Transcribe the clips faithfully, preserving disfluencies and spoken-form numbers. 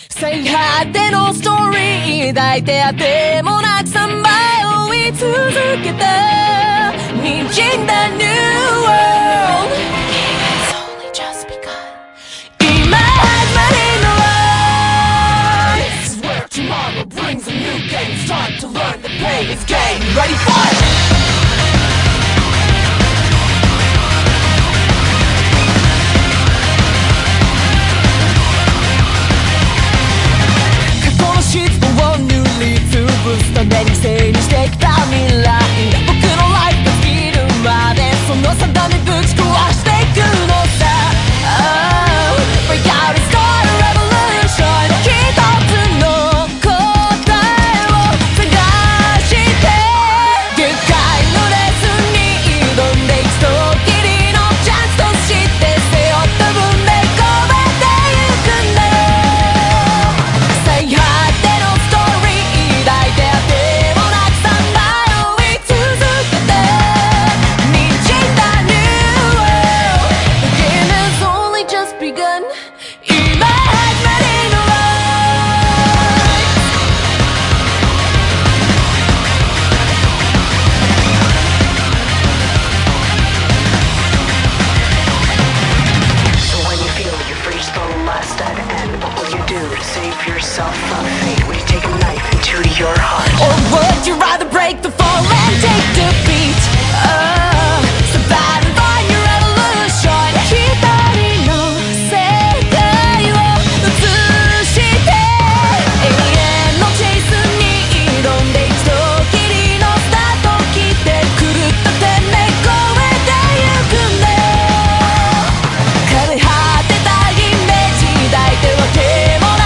最果てのストーリー抱いてあてもなくさんばい追い続けた滲んだ New World It's only just begun 今始まりの Life This is where tomorrow brings a new game It's time to learn the pain is game Ready for it失望を塗りつぶすために整理してきた未来僕のライフが尽きるまでその定めぶち壊していくのさ、oh, Break out and start a revolution 一つの答えを探して限界のレースに挑んで一度きりのチャンスとして背負った分で込めてゆくんだよ最果てyourself from fate. Would you take a knife into your heart? Or would you rather break the fall and take defeat? Oh, survive and find your revolution 一人の世界を映して永遠のチェイスに挑んで一度きりのスタート切って狂った天命越えてゆくんだよ枯れ果てたイメージ抱いては手も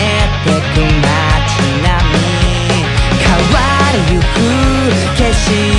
景色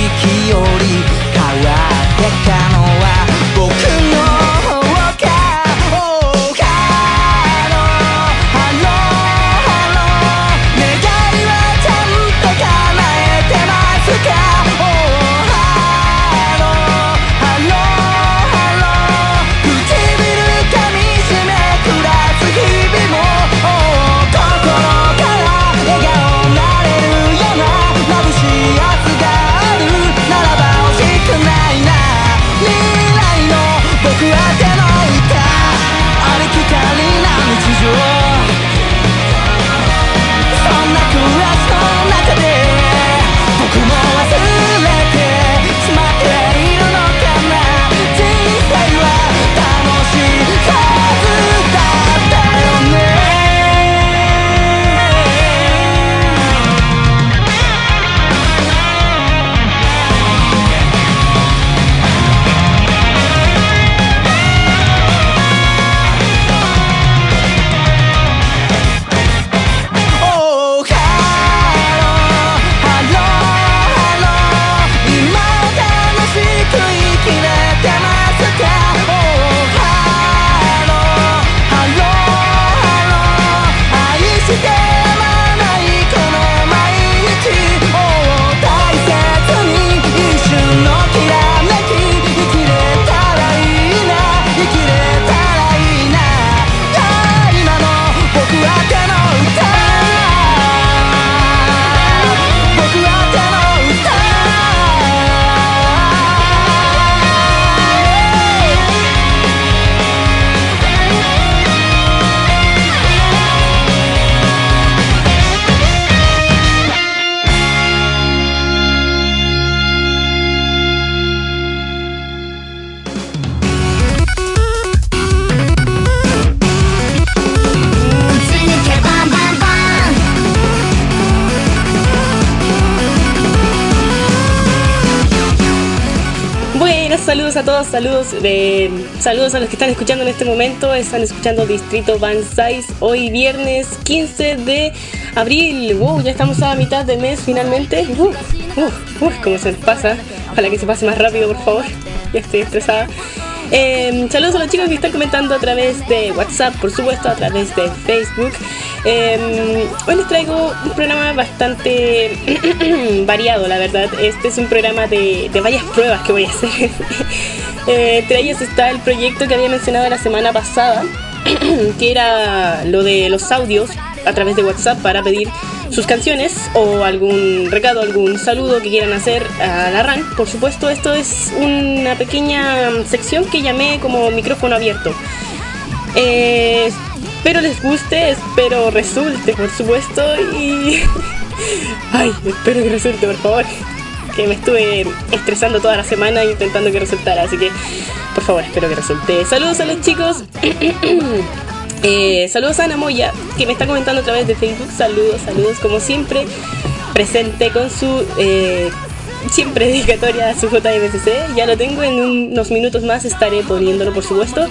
saludos a todos, saludos eh, saludos a los que están escuchando en este momento. Están escuchando Distrito Banzais hoy viernes quince de abril. Wow, ya estamos a mitad de mes finalmente. Uh, uh, uh, cómo se pasa. Ojalá que se pase más rápido, por favor. Ya estoy estresada. Eh, saludos a los chicos que están comentando a través de WhatsApp, por supuesto, a través de Facebook. Eh, hoy les traigo un programa bastante variado, la verdad. Este es un programa de, de varias pruebas que voy a hacer. eh, entre ellas está el proyecto que había mencionado la semana pasada, que era lo de los audios a través de WhatsApp para pedir sus canciones o algún recado, algún saludo que quieran hacer a la R A N. Por supuesto, esto es una pequeña sección que llamé como micrófono abierto. Eh, espero les guste, espero resulte, por supuesto, y... Ay, espero que resulte, por favor. Que me estuve estresando toda la semana intentando que resultara, así que, por favor, espero que resulte. Saludos a los chicos. Eh, saludos a Ana Moya, que me está comentando a través de Facebook. Saludos, saludos, como siempre, presente con su eh, siempre dedicatoria a su J M C C. Ya lo tengo, en unos minutos más estaré poniéndolo, por supuesto.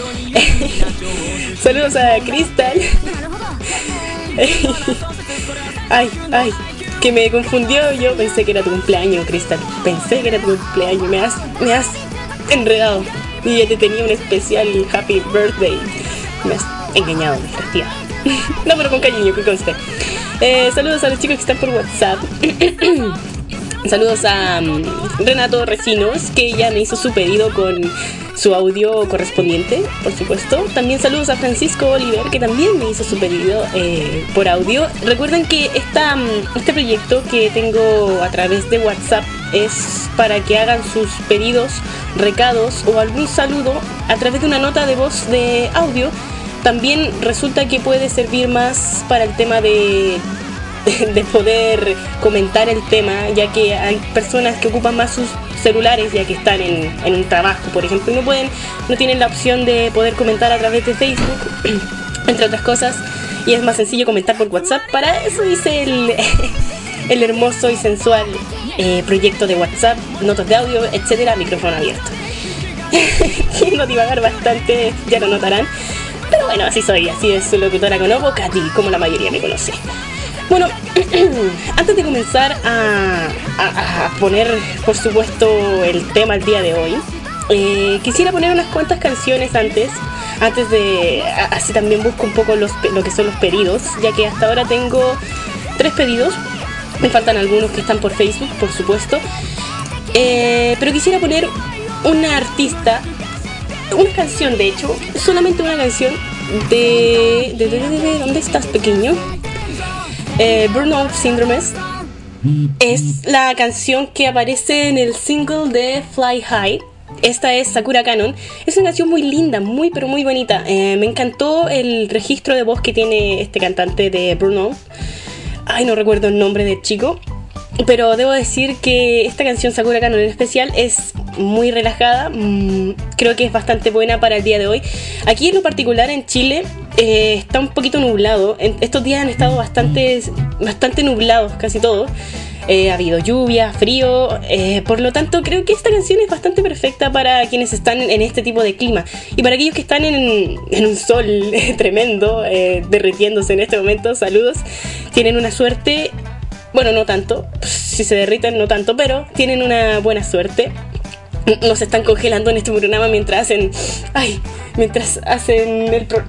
Saludos a Crystal. Ay, ay, que me confundió. Yo pensé que era tu cumpleaños, Crystal. Pensé que era tu cumpleaños. Me has, me has enredado. Y ya te tenía un especial happy birthday. Me has engañado, desgraciada. No, pero con cariño, que conste. Eh, saludos a los chicos que están por WhatsApp. Saludos a um, Renato Recinos, que ya me hizo su pedido con su audio correspondiente, por supuesto. También saludos a Francisco Oliver, que también me hizo su pedido eh, por audio. Recuerden que esta, este proyecto que tengo a través de WhatsApp es para que hagan sus pedidos, recados o algún saludo a través de una nota de voz de audio. También resulta que puede servir más para el tema de, de poder comentar el tema, ya que hay personas que ocupan más sus celulares, ya que están en, en un trabajo, por ejemplo, y no pueden, no tienen la opción de poder comentar a través de Facebook, entre otras cosas, y es más sencillo comentar por WhatsApp. Para eso hice el, el hermoso y sensual eh, proyecto de WhatsApp, notas de audio, etcétera, micrófono abierto. Quiero divagar bastante, ya lo notarán. Pero bueno, así soy, así es su locutora con Ovo, Katy, como la mayoría me conoce. Bueno, antes de comenzar a, a, a poner, por supuesto, el tema el día de hoy, eh, quisiera poner unas cuantas canciones antes, antes de... Así también busco un poco los, lo que son los pedidos, ya que hasta ahora tengo tres pedidos. Me faltan algunos que están por Facebook, por supuesto. Eh, pero quisiera poner una artista... Una canción, de hecho, solamente una canción de... de, de, de, de ¿dónde estás, pequeño? Eh, Burnout Syndrome. Es la canción que aparece en el single de Fly High. Esta es Sakura Canon. Es una canción muy linda, muy pero muy bonita. Eh, me encantó el registro de voz que tiene este cantante de Burnout. Ay, no recuerdo el nombre del chico. Pero debo decir que esta canción Sakura Canon en especial es muy relajada. Mmm, creo que es bastante buena para el día de hoy. Aquí en lo particular en Chile eh, está un poquito nublado. En estos días han estado bastante, bastante nublados casi todos. Eh, ha habido lluvia, frío, eh, por lo tanto creo que esta canción es bastante perfecta para quienes están en este tipo de clima. Y para aquellos que están en, en un sol eh, tremendo, eh, derritiéndose en este momento, saludos. Tienen una suerte... Bueno, no tanto, si se derriten no tanto, pero tienen una buena suerte. No se están congelando en este programa mientras hacen... Ay, mientras hacen el... Pro...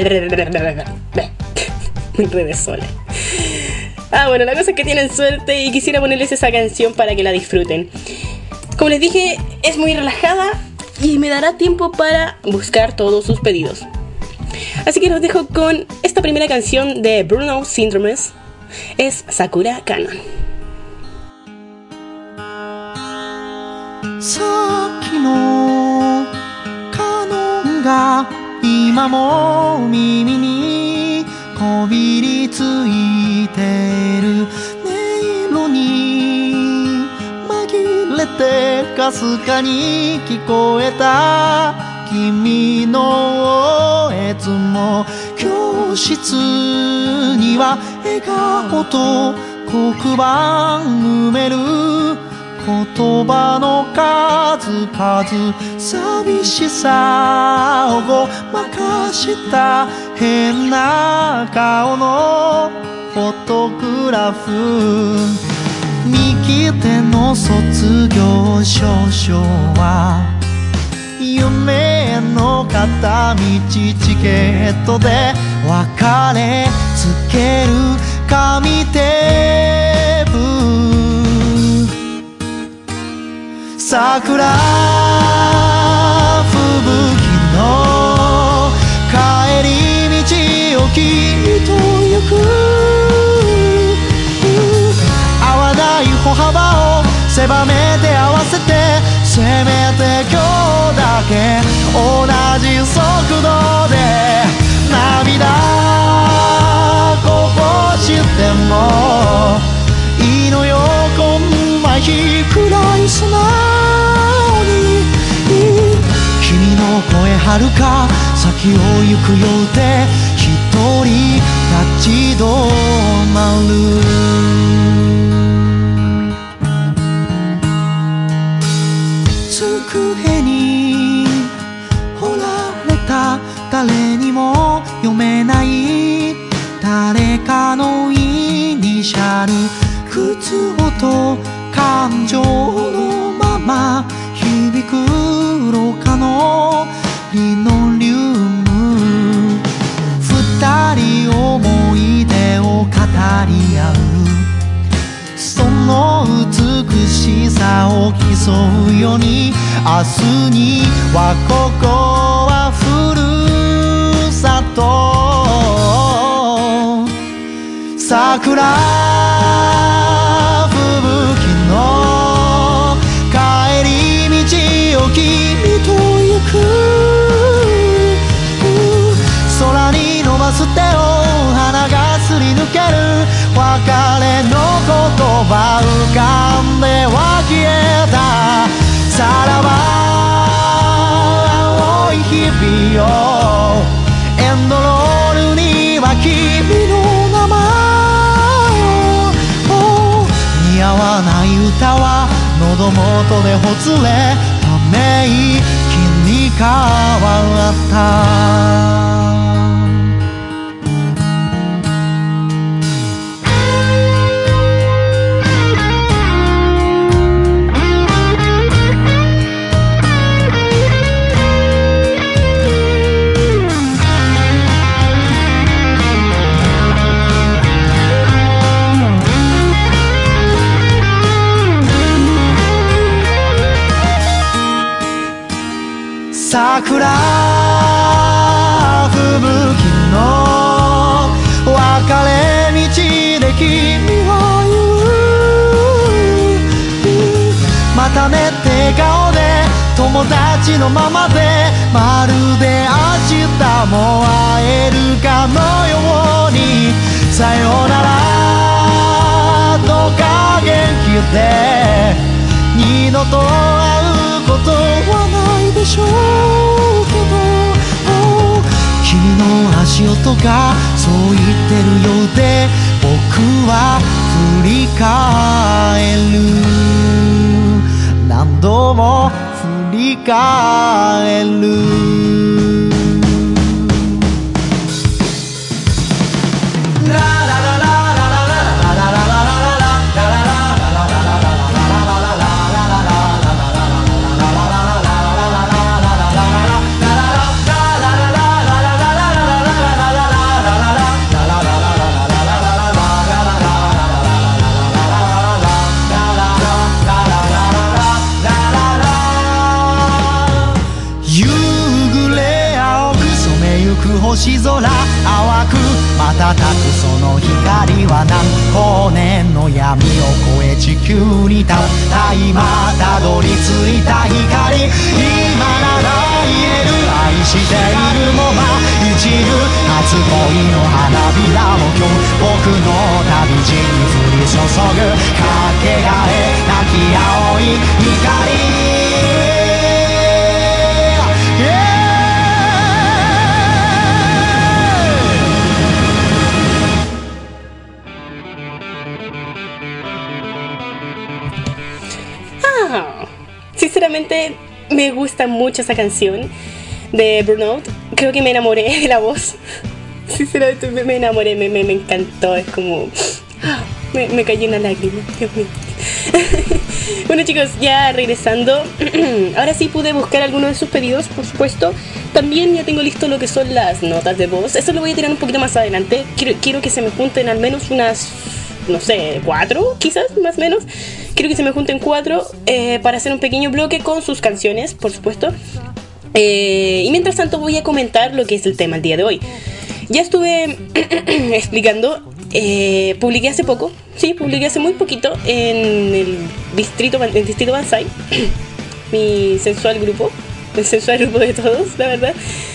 Me enredé sola. Ah, bueno, la cosa es que tienen suerte y quisiera ponerles esa canción para que la disfruten. Como les dije, es muy relajada y me dará tiempo para buscar todos sus pedidos. Así que los dejo con esta primera canción de Burnout Syndrome. Es Sakura Canon. さっきのカノンが今も耳にこびりついてる音色に紛れてかすかに聞こえた君のいつも教室には笑顔と黒板埋める言葉の数々寂しさをごまかした変な顔のフォトグラフ右手の卒業証書は夢への片道チケットで別れつける紙テープ桜吹雪の帰り道を君と行く合わない歩幅を狭めて合わせてせめて今日だけ同じ速度で涙こぼしてもいいのよこんな日くらい素直に君の声はるか先を行くようで一人立ち止まる机に彫られた誰にも読めない誰かのイニシャル靴音感情のまま響く廊下のリノリウム二人思い出を語り合うその美しさを競うように明日にはここはふるさと桜吹雪の帰り道を君と行く空に伸ばす手を花がすり抜ける別れの言葉浮かんでは消えたさらば青い日々よエンドロールには君の名前を似合わない歌は喉元でほつれため息に変わった桜吹雪の別れ道で君は言うまたねって顔で友達のままでまるで明日も会えるかのようにさよならどうか元気で二度と会うことはないでしょうけど君の足音がそう言ってるようで僕は振り返る何度も振り返る星空淡く瞬くその光は何光年の闇を越え地球にたった今たどり着いた光今なら言える愛しているのは一部初恋の花びらも今日僕の旅路に降り注ぐかけがえなき青い光 Oh. Sinceramente, me gusta mucho esa canción de Burnout. Creo que me enamoré de la voz. Sinceramente, me, me enamoré, me, me, me encantó. Es como... Me, me cayó una lágrima, Dios mío. Bueno, chicos, ya regresando. Ahora sí pude buscar algunos de sus pedidos, por supuesto. También ya tengo listo lo que son las notas de voz. Eso lo voy a tirar un poquito más adelante. Quiero, quiero que se me junten al menos unas, no sé, cuatro, quizás, más o menos. Quiero que se me junten cuatro eh, para hacer un pequeño bloque con sus canciones, por supuesto. Eh, y mientras tanto voy a comentar lo que es el tema el día de hoy. Ya estuve explicando, eh, publiqué hace poco, sí, publiqué hace muy poquito en el distrito, en el distrito Banzai, mi sensual grupo, el sensual grupo de todos, la verdad,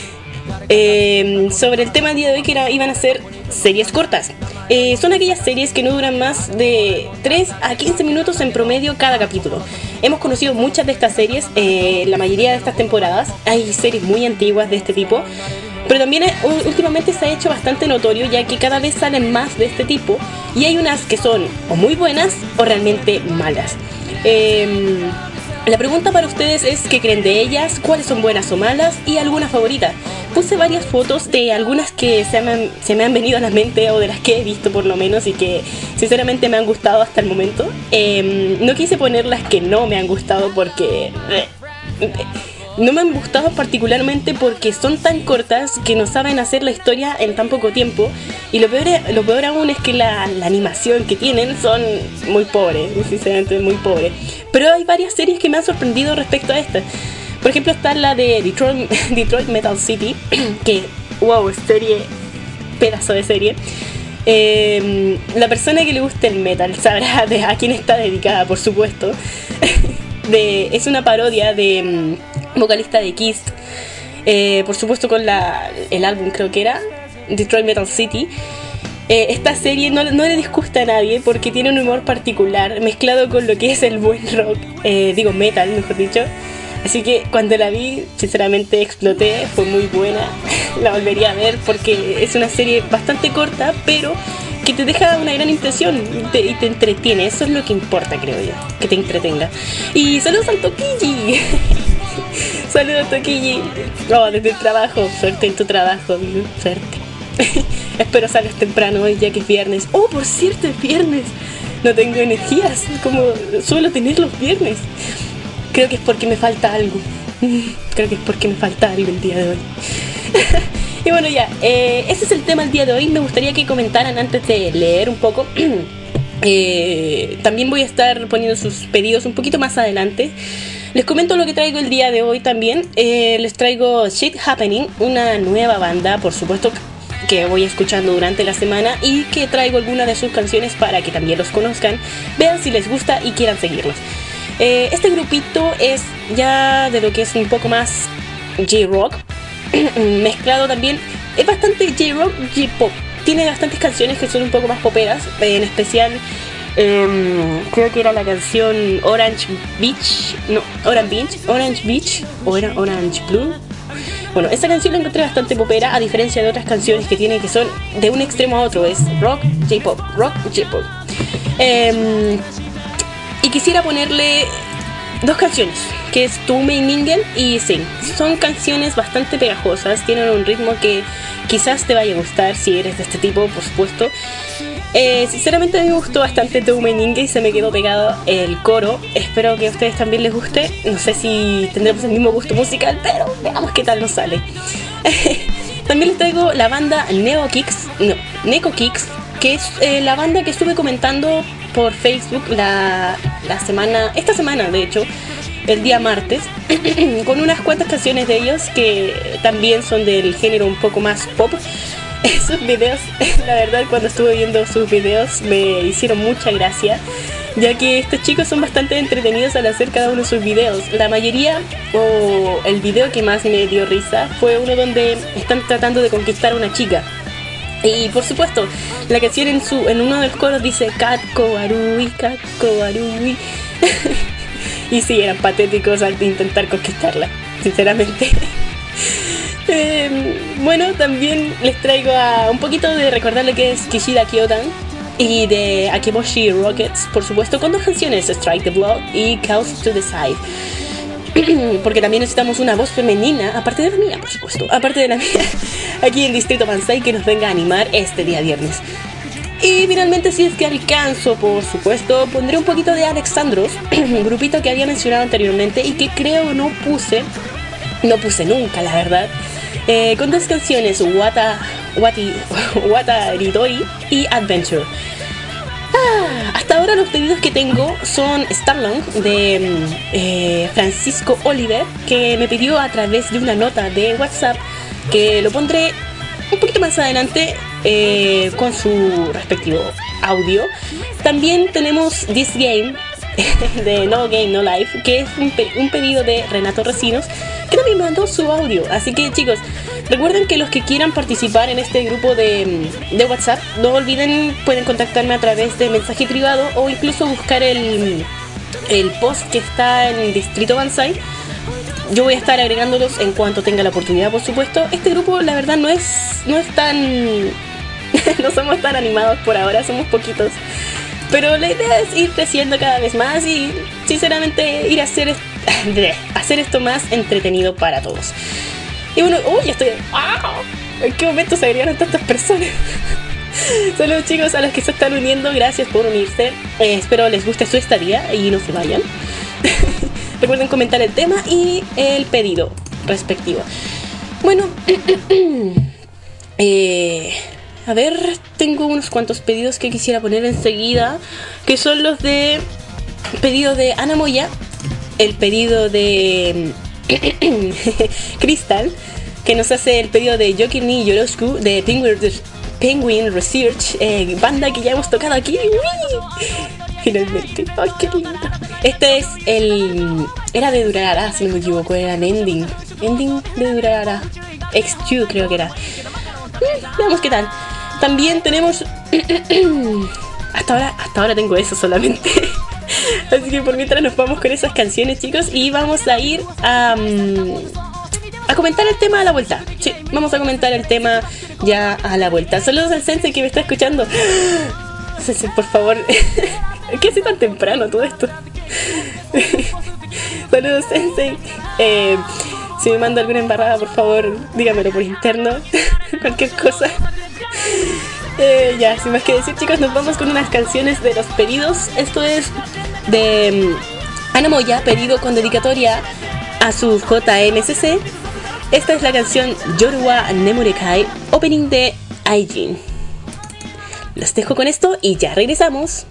eh, sobre el tema del día de hoy, que era, iban a ser series cortas. Eh, son aquellas series que no duran más de tres a quince minutos en promedio cada capítulo. Hemos conocido muchas de estas series, eh, la mayoría de estas temporadas. Hay series muy antiguas de este tipo, pero también eh, últimamente se ha hecho bastante notorio, ya que cada vez salen más de este tipo, y hay unas que son o muy buenas o realmente malas. Eh, la pregunta para ustedes es: ¿qué creen de ellas? ¿Cuáles son buenas o malas? Y alguna favorita. Puse varias fotos de algunas que se me, se me han venido a la mente, o de las que he visto por lo menos, y que sinceramente me han gustado hasta el momento. Eh, no quise poner las que no me han gustado porque... Eh, no me han gustado particularmente porque son tan cortas que no saben hacer la historia en tan poco tiempo. Y lo peor, lo peor aún es que la, la animación que tienen son muy pobres, sinceramente muy pobres. Pero hay varias series que me han sorprendido respecto a esta. Por ejemplo, está la de Detroit, Detroit Metal City, que, wow, serie, pedazo de serie. Eh, la persona que le guste el metal sabrá de a quién está dedicada, por supuesto. De, es una parodia de um, vocalista de Kiss, eh, por supuesto con la, el álbum, creo que era Detroit Metal City. Eh, esta serie no, no le disgusta a nadie porque tiene un humor particular mezclado con lo que es el buen rock, eh, digo metal, mejor dicho. Así que cuando la vi, sinceramente exploté, fue muy buena. La volvería a ver porque es una serie bastante corta, pero que te deja una gran impresión y te, y te entretiene. Eso es lo que importa, creo yo, que te entretenga. Y saludos al Toquilli. Saludos, Toquilli. Oh, desde el trabajo, suerte en tu trabajo, suerte. Espero salgas temprano hoy, ya que es viernes. Oh, por cierto, es viernes. No tengo energías como suelo tener los viernes. Creo que es porque me falta algo. Creo que es porque me falta algo el día de hoy. Y bueno, ya, eh, ese es el tema del día de hoy. Me gustaría que comentaran antes de leer un poco. eh, También voy a estar poniendo sus pedidos un poquito más adelante. Les comento lo que traigo el día de hoy también. eh, Les traigo Shit Happening, una nueva banda, por supuesto, que voy escuchando durante la semana, y que traigo algunas de sus canciones para que también los conozcan, vean si les gusta y quieran seguirlos. Eh, este grupito es ya de lo que es un poco más J-Rock, mezclado también, es bastante J-Rock, J-Pop. Tiene bastantes canciones que son un poco más poperas, en especial eh, creo que era la canción Orange Beach, no, Orange Beach, Orange Beach, o era Orange Blue. Bueno, esta canción la encontré bastante popera, a diferencia de otras canciones que tienen que son de un extremo a otro, es rock, J-Pop, rock, J-Pop. Eh, Y quisiera ponerle dos canciones, que es Tu Meiningen y Sing. Son canciones bastante pegajosas, tienen un ritmo que quizás te vaya a gustar si eres de este tipo, por supuesto. Eh, sinceramente a mí me gustó bastante Tu Meiningen y se me quedó pegado el coro. Espero que a ustedes también les guste. No sé si tendremos el mismo gusto musical, pero veamos qué tal nos sale. También les traigo la banda Neo Kicks, no, Neko Kicks, que es eh, la banda que estuve comentando por Facebook la, la semana, esta semana de hecho, el día martes, con unas cuantas canciones de ellos que también son del género un poco más pop. Sus videos, la verdad, cuando estuve viendo sus videos me hicieron mucha gracia, ya que estos chicos son bastante entretenidos al hacer cada uno de sus videos. La mayoría, o el video que más me dio risa, fue uno donde están tratando de conquistar a una chica. Y por supuesto, la canción en su en uno de los coros dice Katko Arui, Katko Arui. Y sí, eran patéticos al intentar conquistarla, sinceramente. eh, bueno, también les traigo a un poquito de recordar lo que es Kishida Kyotan. y de Akeboshi Rockets, por supuesto, con dos canciones, Strike the Blood y Chaos to the Side. Porque también necesitamos una voz femenina, aparte de la mía, por supuesto, aparte de la mía, aquí en Distrito Banzai, que nos venga a animar este día viernes. Y finalmente, si es que alcanzo, por supuesto, pondré un poquito de Alexandros, un grupito que había mencionado anteriormente y que creo no puse, no puse nunca, la verdad, eh, con dos canciones, Wata, Wati, Wata Ridori y Adventure. Ah, hasta ahora los pedidos que tengo son Starlong de eh, Francisco Oliver, que me pidió a través de una nota de WhatsApp, que lo pondré un poquito más adelante eh, con su respectivo audio. También tenemos This Game de No Game No Life, que es un, pe- un pedido de Renato Recinos, que también me mandó su audio. Así que, chicos, recuerden que los que quieran participar en este grupo de, de WhatsApp, no olviden, pueden contactarme a través de mensaje privado o incluso buscar el, el post que está en Distrito Banzai. Yo voy a estar agregándolos en cuanto tenga la oportunidad, por supuesto. Este grupo, la verdad, no es, no es tan... no somos tan animados por ahora, somos poquitos. Pero la idea es ir creciendo cada vez más y, sinceramente, ir a hacer, est- hacer esto más entretenido para todos. Y bueno, uy, ya estoy... ¡Wow! ¿En qué momento se agregaron tantas personas? Saludos, chicos, a los que se están uniendo. Gracias por unirse. Eh, espero les guste su estadía y no se vayan. Recuerden comentar el tema y el pedido respectivo. Bueno, eh, a ver, tengo unos cuantos pedidos que quisiera poner enseguida, que son los de pedido de Ana Moya, el pedido de Crystal, que nos hace el pedido de Yokini Yorosku de Penguin, Penguin Research, eh, banda que ya hemos tocado aquí. ¡Uy! Finalmente, ay, qué lindo. Este es el... Era de Durarara, si no me equivoco, era el ending. Ending de Durarara. X dos creo que era. Mm, veamos qué tal. También tenemos... hasta ahora hasta ahora tengo eso solamente. Así que por mientras nos vamos con esas canciones, chicos. Y vamos a ir a... Um, a comentar el tema a la vuelta. Sí, vamos a comentar el tema ya a la vuelta. Saludos al Sensei que me está escuchando. Sensei, por favor... ¿Qué hace tan temprano todo esto? Saludos, Sensei. Eh, si me mando alguna embarrada, por favor, dígamelo por interno. Cualquier cosa. Eh, ya, sin más que decir, chicos, nos vamos con unas canciones de los pedidos. Esto es de um, Ana Moya, pedido con dedicatoria a su J M C C. Esta es la canción Yoruwa Nemurekai, opening de Aijin. Los dejo con esto y ya regresamos.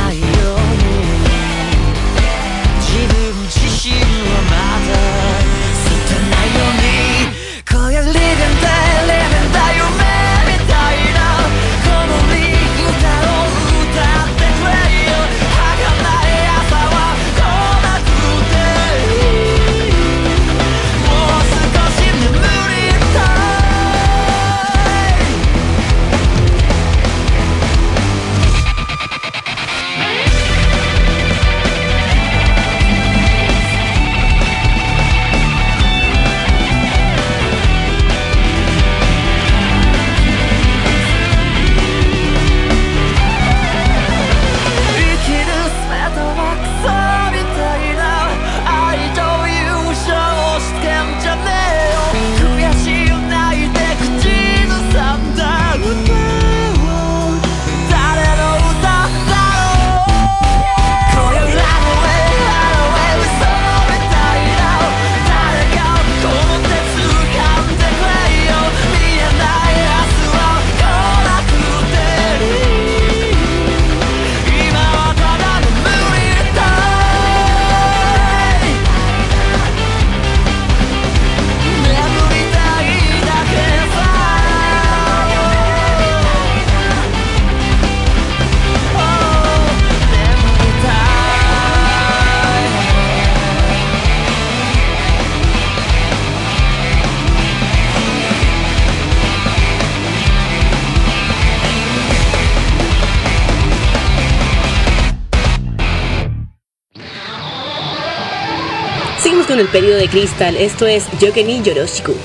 自分自身はまだ con el pedido de Crystal. Esto es Yoke ni Yoroshiku.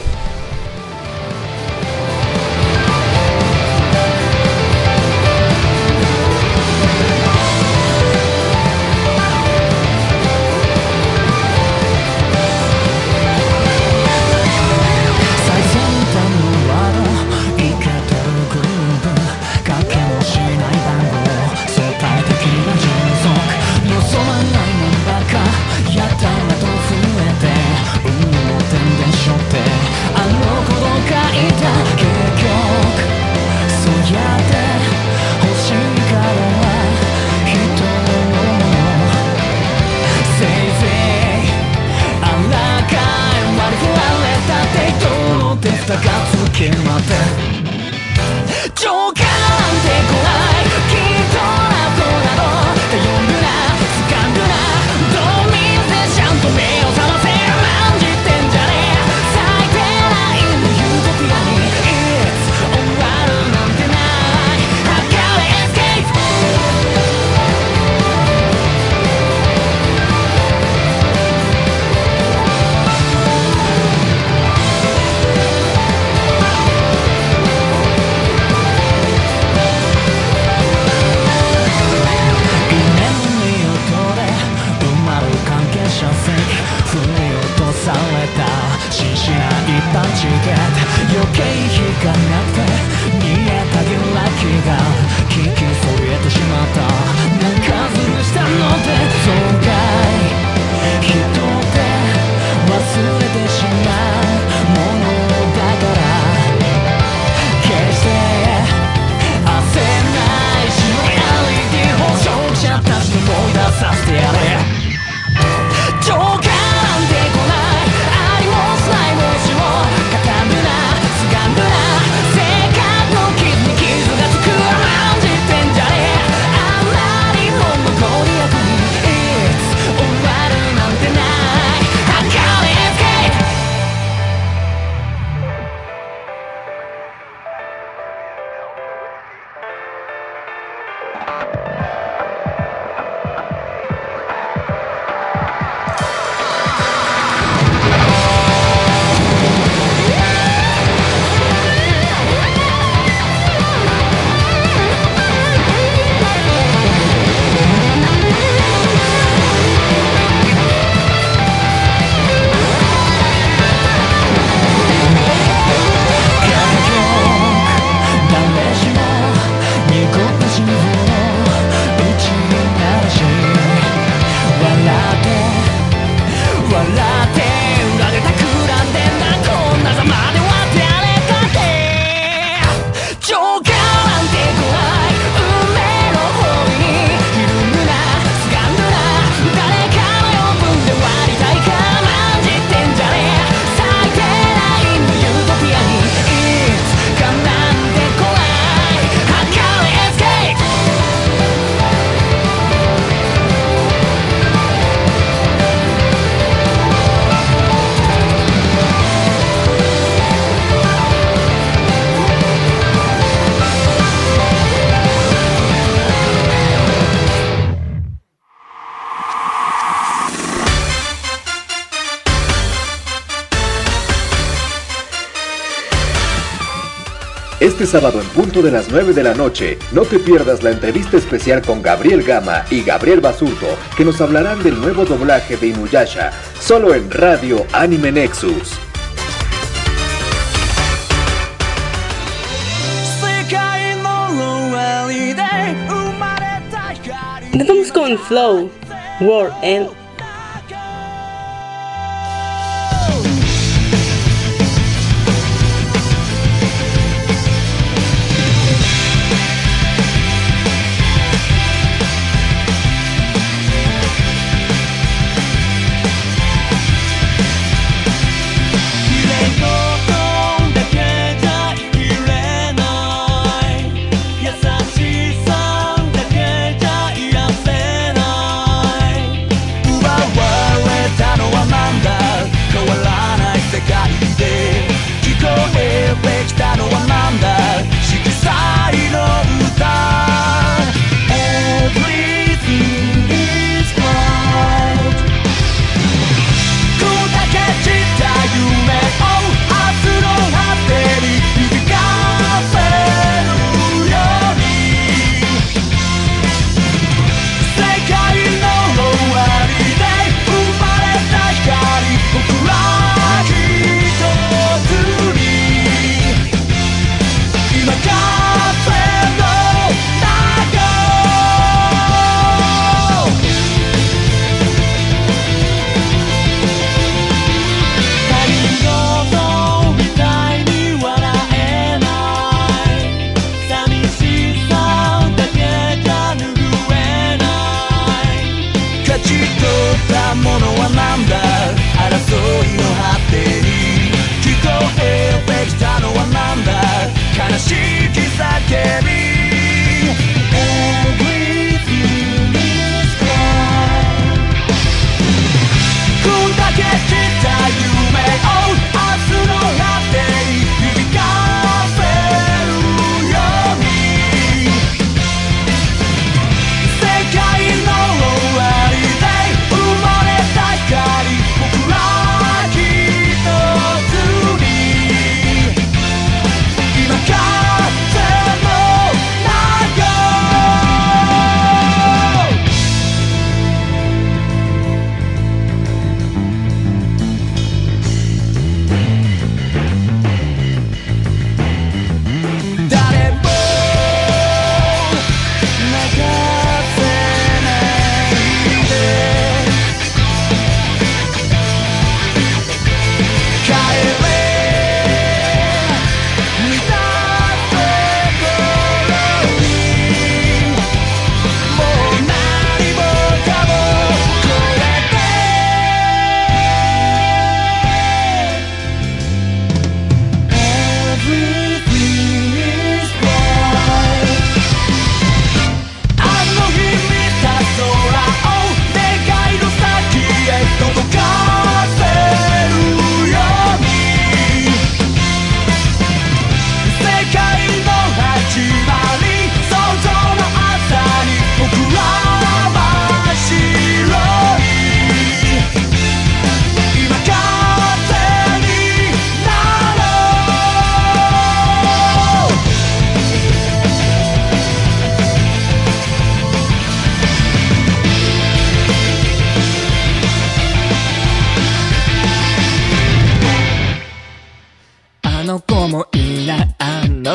Este sábado en punto de las nueve de la noche, no te pierdas la entrevista especial con Gabriel Gama y Gabriel Basurto, que nos hablarán del nuevo doblaje de Inuyasha, solo en Radio Anime Nexus. Nos vamos con Flow, World End. Wow.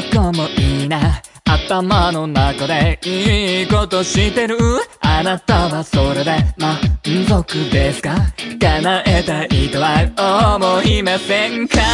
こもいいな頭の中でいいことしてるあなたはそれで満足ですか叶えたいとは思いませんか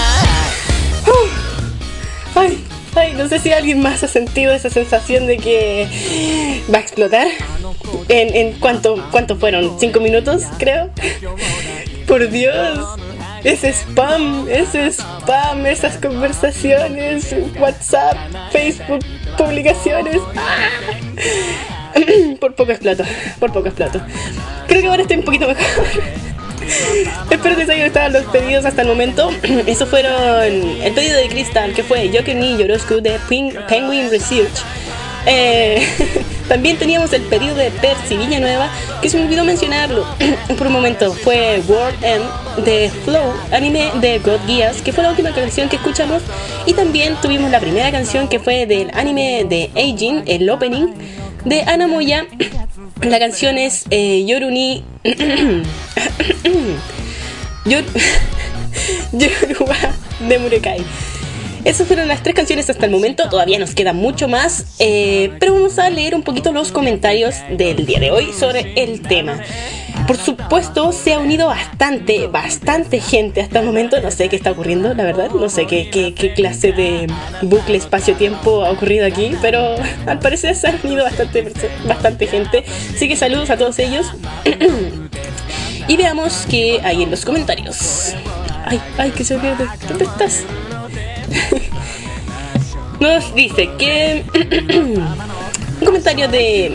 Ay, ay, no sé si alguien más ha sentido esa sensación de que va a explotar. ¿En, en cuánto, cuánto fueron? ¿Cinco minutos, creo? Por Dios. Ese spam, ese spam, esas conversaciones, WhatsApp, Facebook, publicaciones. ¡Ah! Por poco exploto, por poco exploto. Creo que ahora estoy un poquito mejor. Espero que se hayan gustado los pedidos hasta el momento. Esos fueron el pedido de Crystal, que fue Yoke ni Yoroshiku de Penguin Research. Eh, también teníamos el pedido de Percy Villanueva, que se me olvidó mencionarlo por un momento. Fue World End de Flow, anime de God Geass, que fue la última canción que escuchamos. Y también tuvimos la primera canción, que fue del anime de Eijin, el opening de Anamoya. La canción es eh, Yoruni Yor... Yoruba de Murekai. Esas fueron las tres canciones hasta el momento. Todavía nos queda mucho más, eh, pero vamos a leer un poquito los comentarios del día de hoy sobre el tema. Por supuesto, se ha unido bastante, bastante gente hasta el momento. No sé qué está ocurriendo, la verdad. No sé qué, qué, qué clase de bucle espacio-tiempo ha ocurrido aquí, pero al parecer se ha unido bastante, bastante gente. Así que saludos a todos ellos. Y veamos qué hay en los comentarios. Ay, ay, que se pierde. ¿Dónde estás? Nos dice que un comentario de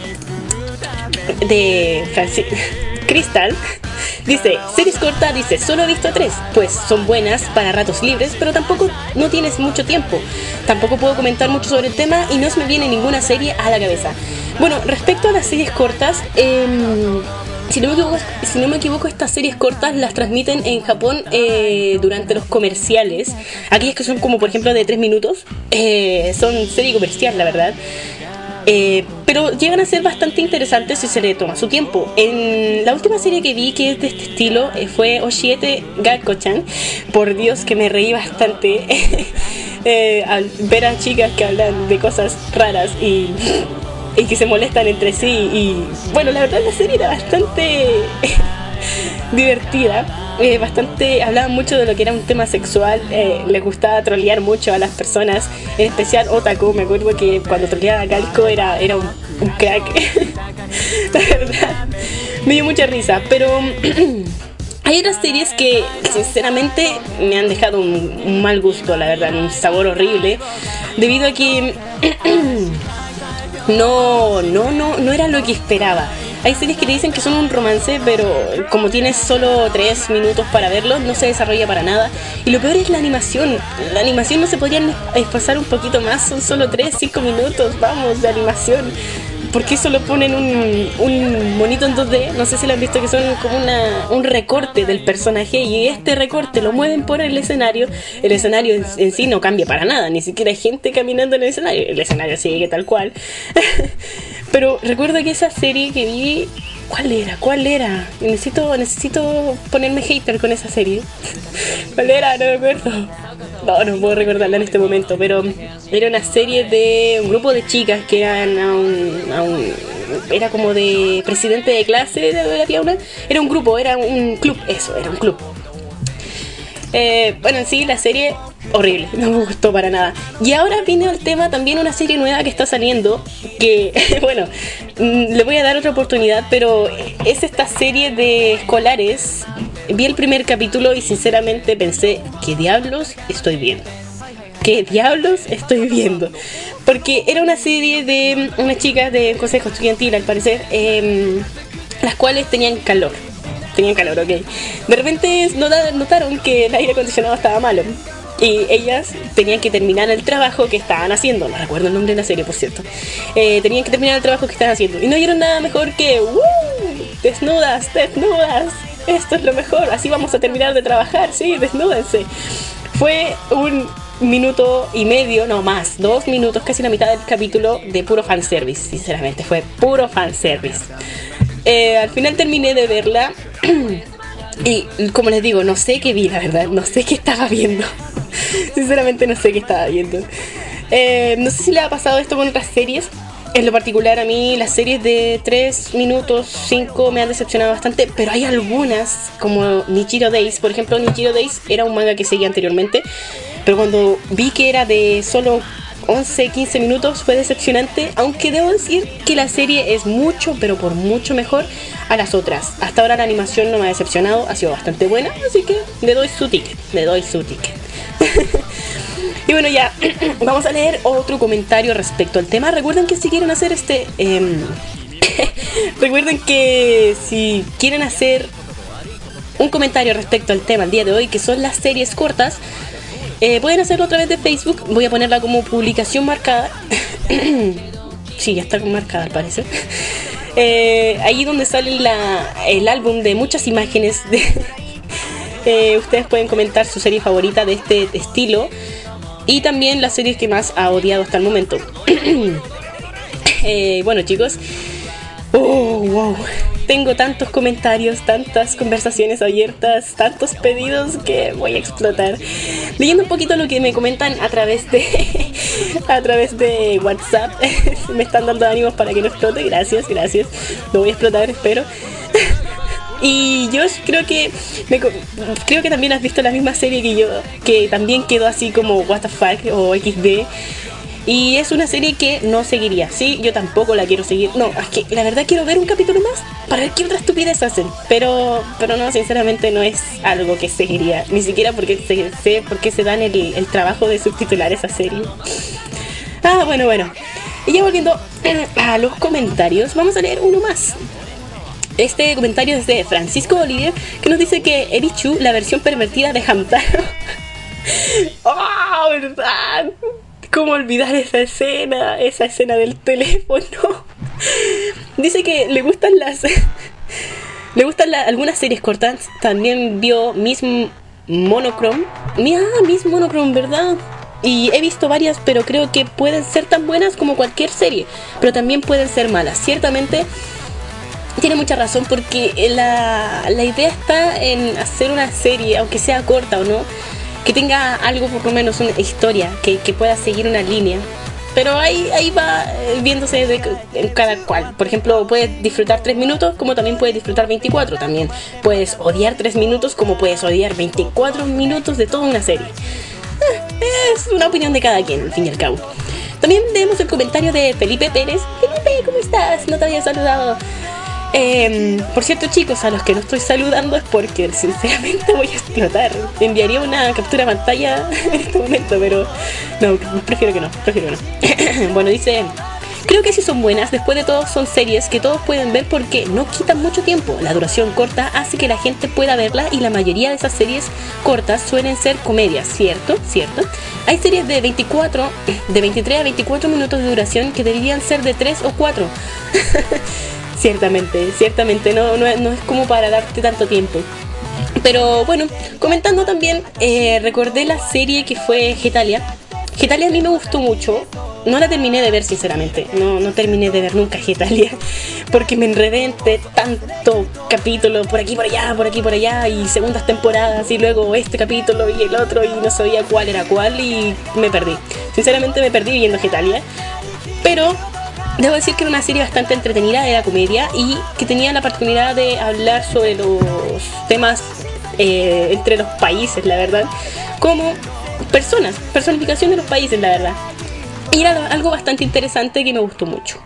de Francis Crystal dice: series cortas, dice, solo he visto tres, pues son buenas para ratos libres, pero tampoco no tienes mucho tiempo. Tampoco puedo comentar mucho sobre el tema y no se me viene ninguna serie a la cabeza. Bueno, respecto a las series cortas, eh, Si no, me equivoco, si no me equivoco, estas series cortas las transmiten en Japón eh, durante los comerciales. Aquellas que son como, por ejemplo, de tres minutos, eh, son serie comercial, la verdad. Eh, pero llegan a ser bastante interesantes si se le toma su tiempo. En la última serie que vi que es de este estilo eh, fue Oshiete Gakko-chan. Por Dios que me reí bastante eh, al ver a chicas que hablan de cosas raras y... y que se molestan entre sí. Y bueno, la verdad la serie era bastante divertida, eh, bastante, hablaban mucho de lo que era un tema sexual, eh, les gustaba trolear mucho a las personas, en especial Otaku. Me acuerdo que cuando troleaba a Calco era, era un, un crack. La verdad me dio mucha risa, pero hay otras series que sinceramente me han dejado un, un mal gusto, la verdad, un sabor horrible, debido a que No, no, no, no era lo que esperaba. Hay series que te dicen que son un romance, pero como tienes solo tres minutos para verlo, no se desarrolla para nada. Y lo peor es la animación. La animación no se podrían esforzar un poquito más. Son solo tres, cinco minutos, vamos, de animación. ¿Por qué solo ponen un, un monito en dos D? No sé si lo han visto, que son como una, un recorte del personaje, y este recorte lo mueven por el escenario. El escenario en, en sí no cambia para nada, ni siquiera hay gente caminando en el escenario. El escenario sigue tal cual. Pero recuerdo que esa serie que vi, ¿cuál era? ¿Cuál era? Necesito, necesito ponerme hater con esa serie. ¿Cuál era? No me acuerdo. No, no puedo recordarla en este momento, pero era una serie de un grupo de chicas que eran a un, a un era como de presidente de clase, había una, era un grupo, era un club, eso, era un club. Eh, bueno, en sí, la serie, horrible, no me gustó para nada. Y ahora viene al tema también una serie nueva que está saliendo, que, bueno, le voy a dar otra oportunidad, pero es esta serie de escolares. Vi el primer capítulo y sinceramente pensé, ¿qué diablos estoy viendo? ¿Qué diablos estoy viendo? Porque era una serie de unas chicas de consejo estudiantil, al parecer, eh, las cuales tenían calor. Tenían calor, ok. De repente notaron que el aire acondicionado estaba malo y ellas tenían que terminar el trabajo que estaban haciendo. No recuerdo el nombre de la serie, por cierto. Eh, tenían que terminar el trabajo que estaban haciendo y no vieron nada mejor que ¡uh! Desnudas, desnudas. Esto es lo mejor, así vamos a terminar de trabajar, sí, desnúdense. Fue un minuto y medio, no más, dos minutos, casi la mitad del capítulo de puro fanservice. Sinceramente, fue puro fanservice. Eh, al final terminé de verla y, como les digo, no sé qué vi, la verdad, no sé qué estaba viendo. Sinceramente no sé qué estaba viendo. Eh, no sé si le ha pasado esto con otras series. En lo particular a mí las series de tres minutos, cinco me han decepcionado bastante, pero hay algunas como Nichiro Days, por ejemplo. Nichiro Days era un manga que seguía anteriormente, pero cuando vi que era de solo once, quince minutos fue decepcionante, aunque debo decir que la serie es mucho, pero por mucho mejor a las otras. Hasta ahora la animación no me ha decepcionado, ha sido bastante buena, así que le doy su ticket, le doy su ticket. Y bueno, ya vamos a leer otro comentario respecto al tema. Recuerden que si quieren hacer este eh, recuerden que si quieren hacer un comentario respecto al tema el día de hoy, que son las series cortas, eh, pueden hacerlo a través de Facebook. Voy a ponerla como publicación marcada. Sí, ya está marcada al parecer. eh, Ahí donde sale la, el álbum de muchas imágenes de, eh, ustedes pueden comentar su serie favorita de este estilo y también las series que más ha odiado hasta el momento. eh, Bueno, chicos, oh, wow, tengo tantos comentarios, tantas conversaciones abiertas, tantos pedidos que voy a explotar. Leyendo un poquito lo que me comentan a través de a través de WhatsApp. Me están dando ánimos para que no explote. Gracias, gracias. Lo voy a explotar, espero. Y yo creo que me, creo que también has visto la misma serie que yo, que también quedó así como what the fuck o equis de. Y es una serie que no seguiría. Sí, yo tampoco la quiero seguir. No, es que la verdad quiero ver un capítulo más para ver qué otra estupidez hacen. Pero, pero no, sinceramente no es algo que seguiría. Ni siquiera porque se, sé por qué se dan el, el trabajo de subtitular esa serie. Ah, bueno, bueno. Y ya volviendo a los comentarios, vamos a leer uno más. Este comentario es de Francisco Oliver, que nos dice que Erichu, la versión pervertida de Hamtaro. ¡Oh, verdad! ¿Cómo olvidar esa escena? Esa escena del teléfono. Dice que le gustan las... le gustan la, algunas series cortas. También vio Miss Monochrome. Mira, Miss Monochrome, ¿verdad? Y he visto varias, pero creo que pueden ser tan buenas como cualquier serie. Pero también pueden ser malas. Ciertamente... tiene mucha razón, porque la, la idea está en hacer una serie, aunque sea corta o no, que tenga algo, por lo menos una historia, que, que pueda seguir una línea. Pero ahí, ahí va viéndose de, en cada cual. Por ejemplo, puedes disfrutar tres minutos como también puedes disfrutar veinticuatro. También puedes odiar tres minutos como puedes odiar veinticuatro minutos de toda una serie. Eh, es una opinión de cada quien, al fin y al cabo. También tenemos el comentario de Felipe Pérez. Felipe, ¿cómo estás? No te había saludado. Eh, por cierto, chicos, a los que no estoy saludando es porque sinceramente voy a explotar. Enviaría una captura de pantalla en este momento, pero no, prefiero que no, prefiero que no. Bueno, dice: creo que sí son buenas, después de todo son series que todos pueden ver porque no quitan mucho tiempo. La duración corta hace que la gente pueda verla y la mayoría de esas series cortas suelen ser comedias, ¿cierto? ¿Cierto? Hay series de veinticuatro, de veintitrés a veinticuatro minutos de duración que deberían ser de tres o cuatro. Ciertamente, ciertamente, no, no, no es como para darte tanto tiempo. Pero bueno, comentando también, eh, recordé la serie que fue Getalia. Getalia a mí me gustó mucho. No la terminé de ver, sinceramente. No, no terminé de ver nunca Getalia, porque me enredé entre tanto capítulo, por aquí, por allá, por aquí, por allá, y segundas temporadas, y luego este capítulo y el otro, y no sabía cuál era cuál, y me perdí. Sinceramente me perdí viendo Getalia. Pero debo decir que era una serie bastante entretenida, era comedia, y que tenía la particularidad de hablar sobre los temas eh, entre los países, la verdad, como personas, personificación de los países, la verdad. Y era algo bastante interesante que me gustó mucho.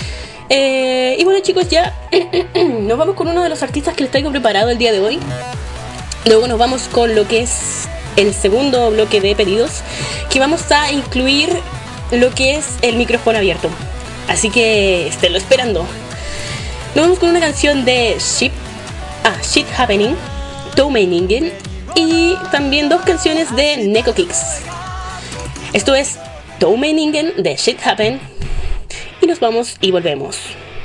Eh, y bueno, chicos, ya nos vamos con uno de los artistas que les traigo preparado el día de hoy. Luego nos vamos con lo que es el segundo bloque de pedidos, que vamos a incluir lo que es el micrófono abierto. Así que esténlo esperando. Nos vamos con una canción de Ship, ah, Shit Happening, Toumeningen, y también dos canciones de Neko Kicks. Esto es Toumeningen de Shit Happen. Y nos vamos y volvemos.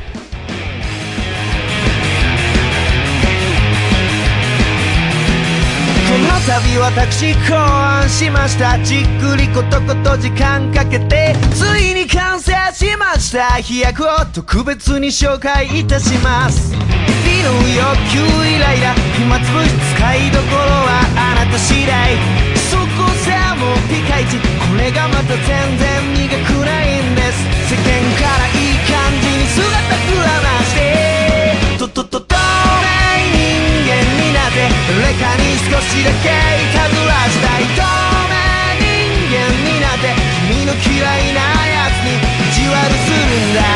この度私考案しました。じっくりことこと時間かけてついに完成しました。飛躍を特別に紹介いたします。日の欲求イライラ暇つぶし使いどころはあなた次第。そこさもピカイチ、これがまた全然苦くないんです。世間からいい感じに姿くらましてととと透明人間になって誰かに少しだけいたずらしたい。透明人間になって君の嫌いなやつに意地悪するんだ。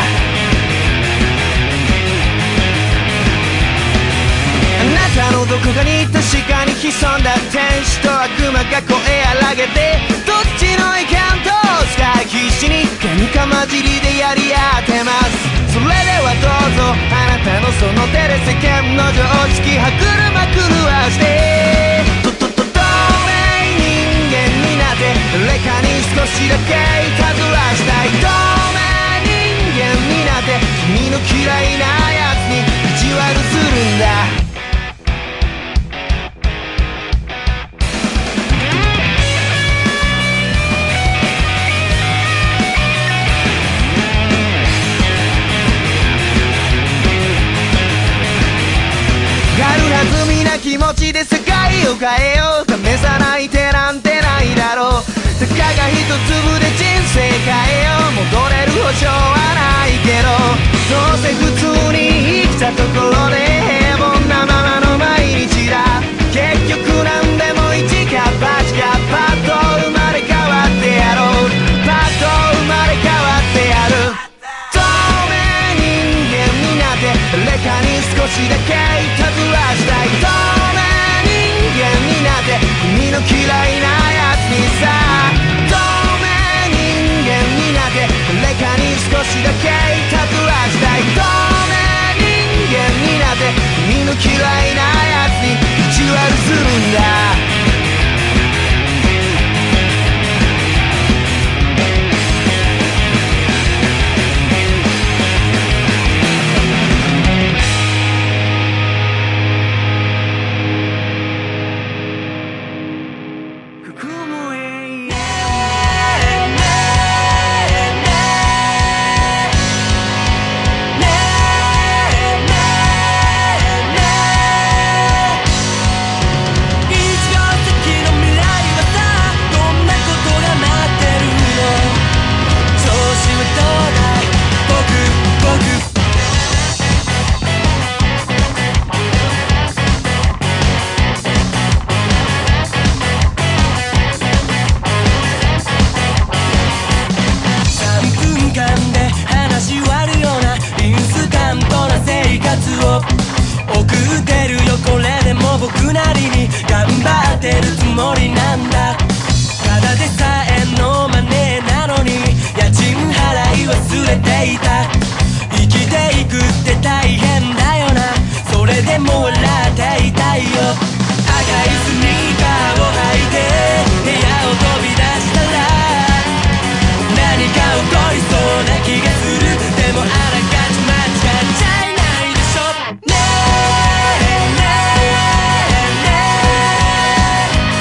あなたのどこかに確かに潜んだ天使と悪魔が声荒げて、どっちの意見と使い必死に喧嘩混じりでやり合ってます。それではどうぞあなたのその手で世間の常識歯車狂わしてととと透明人間になって誰かに少しだけいたずらしたい。透明人間になって君の嫌いなやつに意地悪するんだ。軽はずみな気持ちで世界を変えよう。試さない手なんてないだろう。たかが一粒で人生変えよう。戻れる保証はないけど、どうせ普通に生きたところで平凡なままの毎日だ。結局なんでも一か八かパッと生まれ変わってやろう。パッと生まれ変わってやる。透明人間になって誰かに少しだけいたずらしたい。透明人間になって君の嫌いなやつにさ。透明人間になって誰かに少しだけいたずらしたい。透明人間になって君の嫌いなやつに意地悪するんだ。 送ってるよこれでも僕なりに頑張ってるつもりなんだ。ただでさえのマネーなのに家賃払い忘れていた。生きていくって大変だよな。それでも笑っていたいよ。赤いスニーカーを履いて部屋を飛び出したら何か起こりそうな気がする。でもあらかじ間違っちゃいないでしょねえねえねえ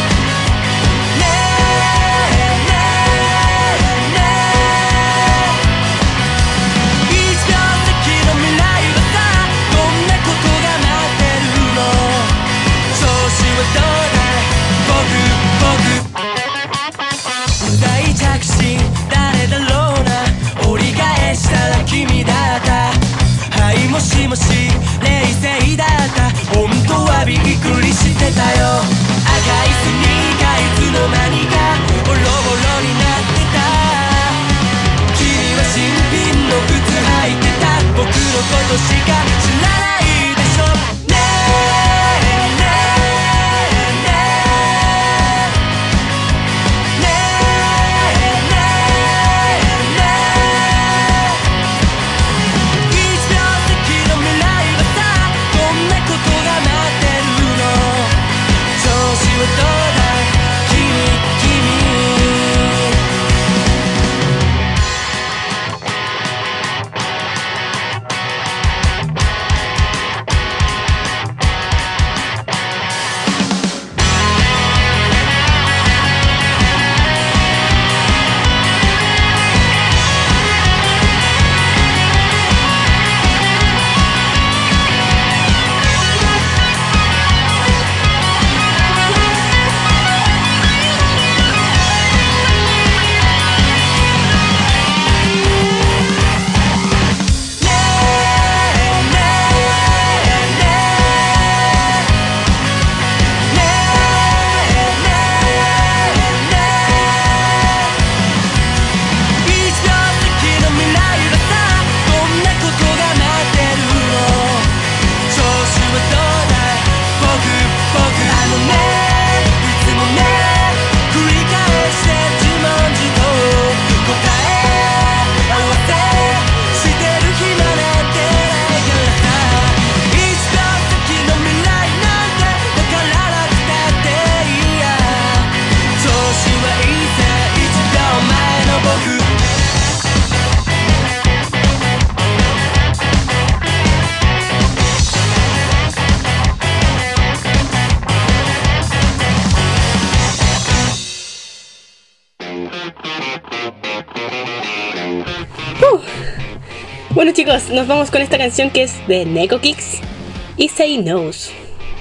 Uh. Bueno chicos, nos vamos con esta canción que es de Neko Kicks y Say Knows.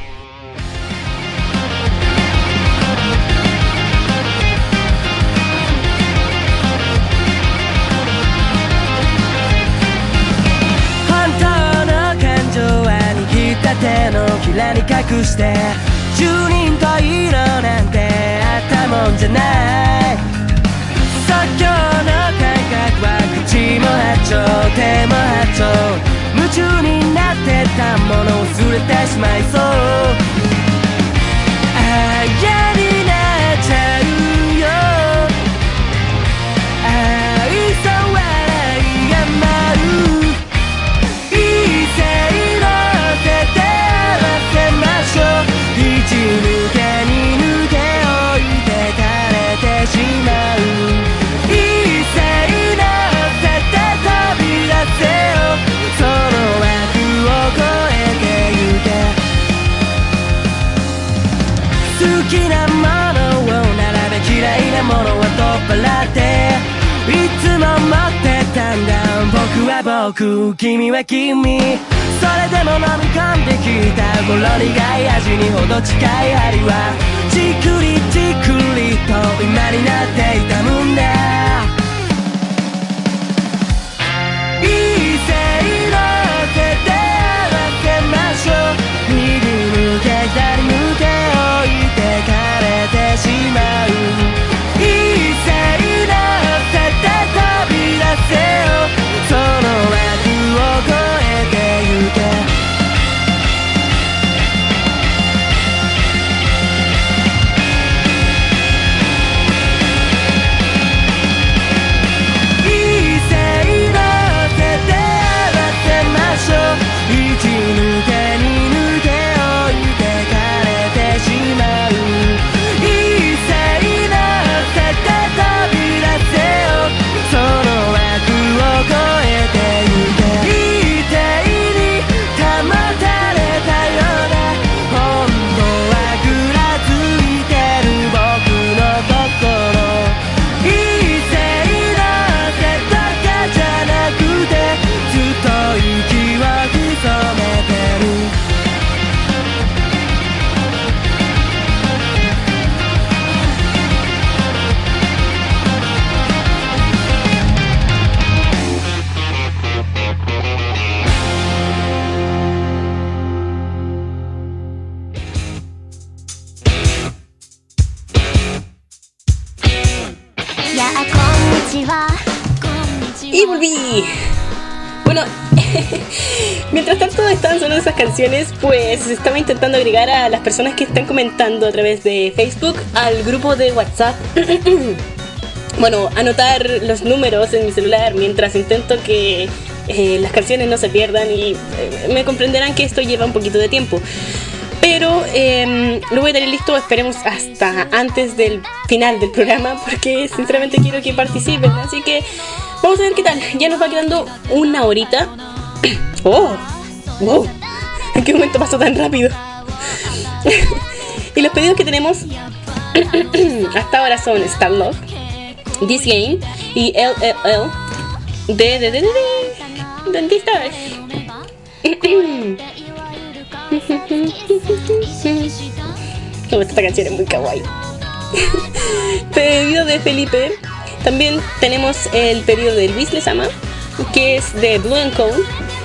手のひらに隠して十人十色なんてあったもんじゃない即興の感覚は口も八丁手も八丁夢中になってたものを忘れてしまいそうああ嫌になっちゃうよああいそう笑いが舞う一抜け二抜け置いてかれてしまう一斉のせて飛び出せよその枠を越えてゆけ好きなものを並べ嫌いなものは取っ払っていつも持ってたんだ僕は僕君は君それでも飲み込んできたほろ苦い味にほど近い針はじくりじくりと今になっていたもんだ一斉の手で合わせましょう右向け左向け置いてかれてしまう一斉の手で飛び出せよその枠を越えてゆけ一斉の手で合わせましょう一抜け二抜け置いてかれてしまう一斉の手で飛び出せよその枠を越えてゆけ Y volví. Bueno, mientras tanto estaban sonando esas canciones, pues estaba intentando agregar a las personas que están comentando a través de Facebook al grupo de WhatsApp. Bueno, anotar los números en mi celular mientras intento que eh, las canciones no se pierdan y eh, me comprenderán que esto lleva un poquito de tiempo. Pero eh, lo voy a tener listo, esperemos hasta antes del final del programa, porque sinceramente quiero que participen. Así que vamos a ver qué tal. Ya nos va quedando una horita. ¡Oh! ¡Wow! ¿En qué momento pasó tan rápido? Y los pedidos que tenemos hasta ahora son Star Love, This Game y L L L de de de de de Dentistas. Oh, esta canción es muy kawaii. Pedido de Felipe. También tenemos el pedido de Luis Lezama, que es de Blue and Cold.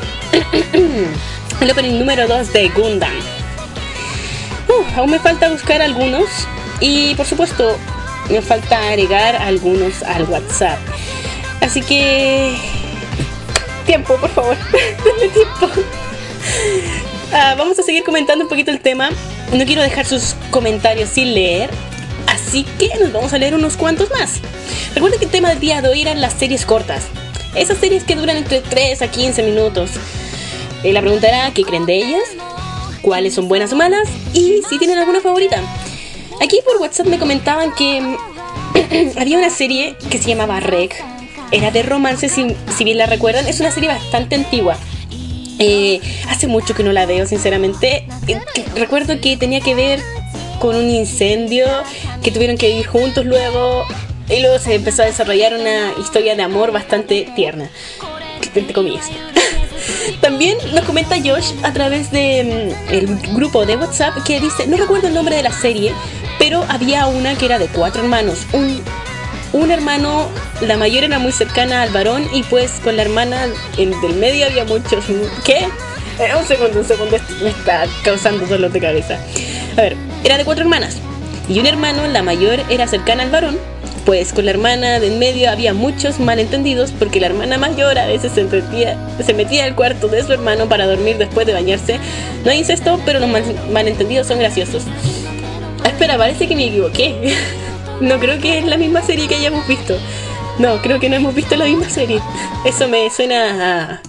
El opening número dos de Gundam. uh, Aún me falta buscar algunos. Y por supuesto me falta agregar algunos al WhatsApp. Así que tiempo, por favor. Denme tiempo. Uh, vamos a seguir comentando un poquito el tema. No quiero dejar sus comentarios sin leer, así que nos vamos a leer unos cuantos más. Recuerden que el tema del día de hoy eran las series cortas, esas series que duran entre tres a quince minutos. eh, La pregunta era: ¿qué creen de ellas? ¿Cuáles son buenas o malas? Y si tienen alguna favorita. Aquí por WhatsApp me comentaban que había una serie que se llamaba Rec. Era de romance, si, si bien la recuerdan. Es una serie bastante antigua. Eh, hace mucho que no la veo, sinceramente. eh, que, Recuerdo que tenía que ver con un incendio, que tuvieron que vivir juntos luego. Y luego se empezó a desarrollar una historia de amor bastante tierna, entre comillas. También nos comenta Josh a través de mm, el grupo de WhatsApp que dice, no recuerdo el nombre de la serie, pero había una que era de cuatro hermanos. Un, un hermano, la mayor era muy cercana al varón y pues con la hermana en, del medio había muchos... ¿Qué? Eh, un segundo, un segundo, esto me está causando dolor de cabeza. A ver, era de cuatro hermanas y un hermano, la mayor era cercana al varón. Pues con la hermana de en medio había muchos malentendidos porque la hermana mayor a veces se metía, se metía al cuarto de su hermano para dormir después de bañarse. No hay incesto, pero los mal, malentendidos son graciosos. Ah, espera, parece que me equivoqué. No creo que es la misma serie que hayamos visto. No, creo que no hemos visto la misma serie. Eso me suena a...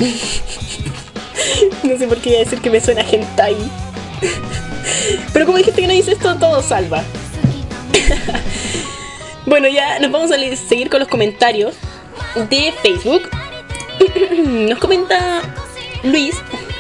No sé por qué iba a decir que me suena a hentai. Pero como dijiste que no hay incesto, todo salva. Bueno, ya nos vamos a seguir con los comentarios de Facebook. Nos comenta Luis.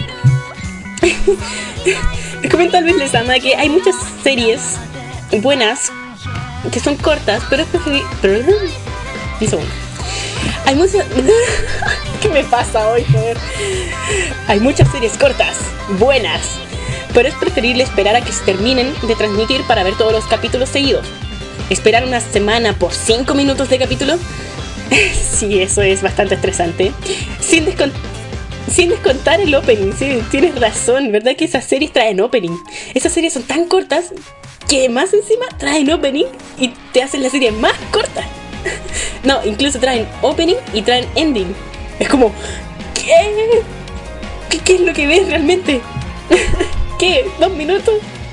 Nos comenta Luis Lezama que hay muchas series buenas que son cortas, pero es preferible. Un segundo. Hay muchas. ¿Qué me pasa hoy, joder? Hay muchas series cortas, buenas, pero es preferible esperar a que se terminen de transmitir para ver todos los capítulos seguidos. ¿Esperar una semana por cinco minutos de capítulo? Sí, eso es bastante estresante. Sin, descont- sin descontar el opening, sí, tienes razón, ¿verdad? Que esas series traen opening. Esas series son tan cortas que más encima traen opening y te hacen la serie más corta. No, incluso traen opening y traen ending. Es como, ¿qué? ¿Qué, qué es lo que ves realmente? ¿Qué? ¿Dos minutos?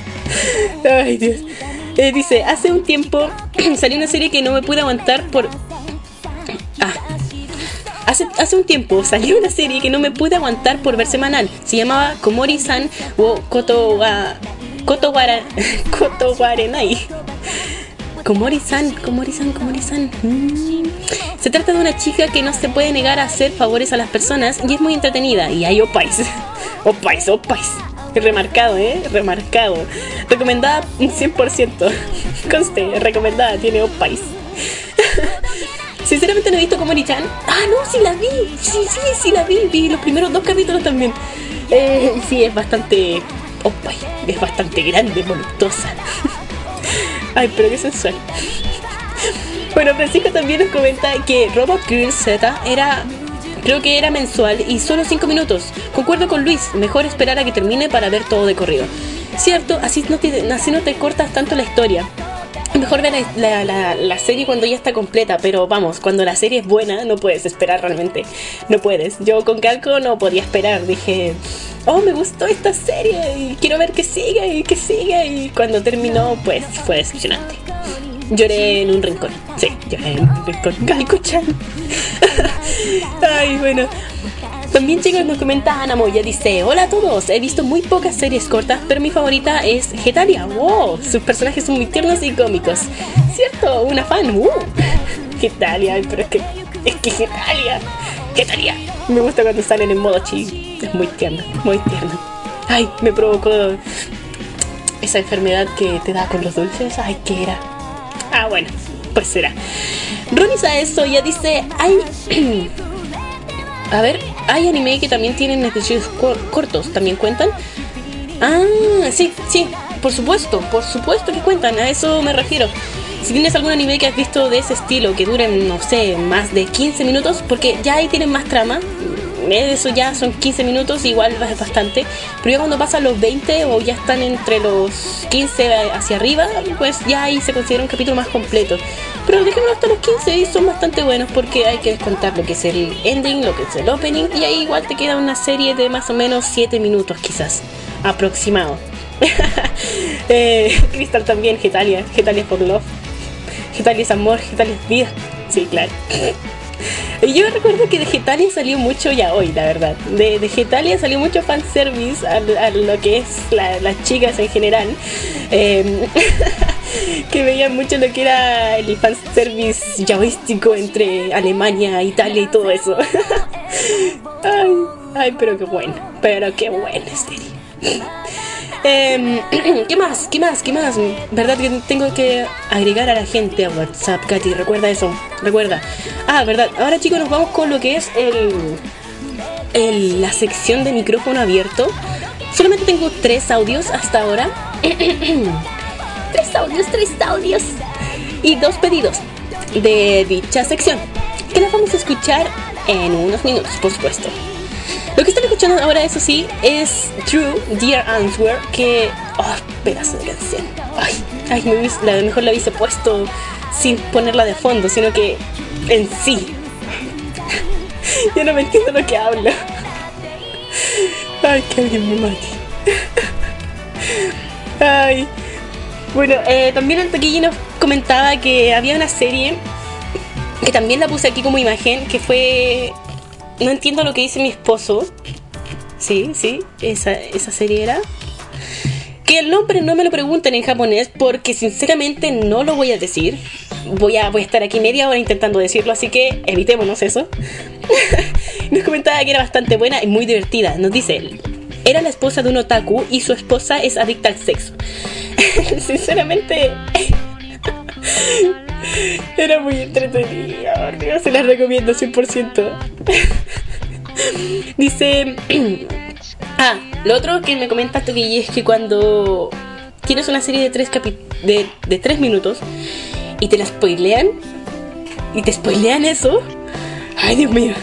Ay, Dios. Eh, dice, hace un tiempo salió una serie que no me pude aguantar por... Ah. Hace, hace un tiempo salió una serie que no me pude aguantar por ver semanal. Se llamaba Komori-san o Koto wa... Koto wara... Koto warenai. Komori-san, Komori-san, Komori-san. Mm. Se trata de una chica que no se puede negar a hacer favores a las personas y es muy entretenida. Y hay opais. Opais, opais. Remarcado, ¿eh? Remarcado. Recomendada cien por ciento. Conste, recomendada, tiene opais. Sinceramente no he visto Komori-chan. Ah, no, sí la vi. Sí, sí, sí la vi. Vi los primeros dos capítulos también. Eh, sí, es bastante... Opai, es bastante grande, voluptuosa. Ay, pero qué sensual. Bueno, Francisco también nos comenta que Robot Girl Z era... Creo que era mensual y solo cinco minutos. Concuerdo con Luis, mejor esperar a que termine para ver todo de corrido. Cierto, así no te, así no te cortas tanto la historia. Mejor ver la, la, la serie cuando ya está completa, pero vamos, cuando la serie es buena no puedes esperar realmente. No puedes. Yo con Calco no podía esperar, dije... Oh, me gustó esta serie y quiero ver que siga y que siga. Y cuando terminó, pues fue decepcionante. Lloré en un rincón. Sí, lloré en un rincón. Calco-chan. Ay, bueno. También, chicos, nos comenta Ana Moya. Dice, hola a todos. He visto muy pocas series cortas, pero mi favorita es Hetalia. Wow, sus personajes son muy tiernos y cómicos. ¿Cierto? Una fan. Uh. Hetalia, pero es que... Es que Hetalia. Hetalia. Me gusta cuando salen en modo chi. Es muy tierno, muy tierno. Ay, me provocó esa enfermedad que te da con los dulces. Ay, ¿qué era? Ah, bueno, pues será. Ronnie Saeso ya dice, hay... A ver, hay anime que también tienen episodios cor- cortos, ¿también cuentan? Ah, sí, sí, por supuesto, por supuesto que cuentan, a eso me refiero. Si tienes algún anime que has visto de ese estilo, que duren, no sé, más de quince minutos, porque ya ahí tienen más trama, eso ya son quince minutos, igual es bastante, pero ya cuando pasan los veinte o ya están entre los quince hacia arriba, pues ya ahí se considera un capítulo más completo. Pero dejémoslo hasta los quince y son bastante buenos porque hay que descontar lo que es el ending, lo que es el opening, y ahí igual te queda una serie de más o menos siete minutos quizás, aproximado. eh, Crystal también, Hetalia, Hetalia for Love, Hetalia es amor, Hetalia es vida. Sí, claro. Yo recuerdo que de Hetalia salió mucho yaoi, la verdad. De, de Hetalia salió mucho fanservice a, a lo que es la, las chicas en general. Eh, que veían mucho lo que era el fanservice yaoístico entre Alemania, Italia y todo eso. Ay, ay, pero qué bueno, pero qué buena serie. Eh, ¿Qué más? ¿Qué más? ¿Qué más? ¿Verdad que tengo que agregar a la gente a WhatsApp, Katy? Recuerda eso, recuerda. Ah, verdad. Ahora, chicos, nos vamos con lo que es el, el la sección de micrófono abierto. Solamente tengo tres audios hasta ahora. Tres audios, tres audios. Y dos pedidos de dicha sección, que las vamos a escuchar en unos minutos, por supuesto. Lo que están escuchando ahora, eso sí, es True Dear Answer, que... ¡Oh, pedazo de canción! ¡Ay! Ay, me hubiese, la, mejor la hubiese puesto sin ponerla de fondo, sino que en sí. Yo no me entiendo lo que habla. Ay, que alguien me mate. Ay. Bueno, eh, también el pequeño nos comentaba que había una serie que también la puse aquí como imagen, que fue... No entiendo lo que dice mi esposo. Sí, sí, esa, esa serie era. Que el nombre no me lo pregunten en japonés, porque sinceramente no lo voy a decir. Voy a, voy a estar aquí media hora intentando decirlo, así que evitémonos eso. Nos comentaba que era bastante buena y muy divertida. Nos dice él: era la esposa de un otaku y su esposa es adicta al sexo. Sinceramente... era muy entretenida. Dios, se la recomiendo cien por ciento. Dice... ah, lo otro que me comenta Toki es que cuando tienes una serie de tres, capi- de, de tres minutos y te la spoilean, y te spoilean eso, ay, Dios mío,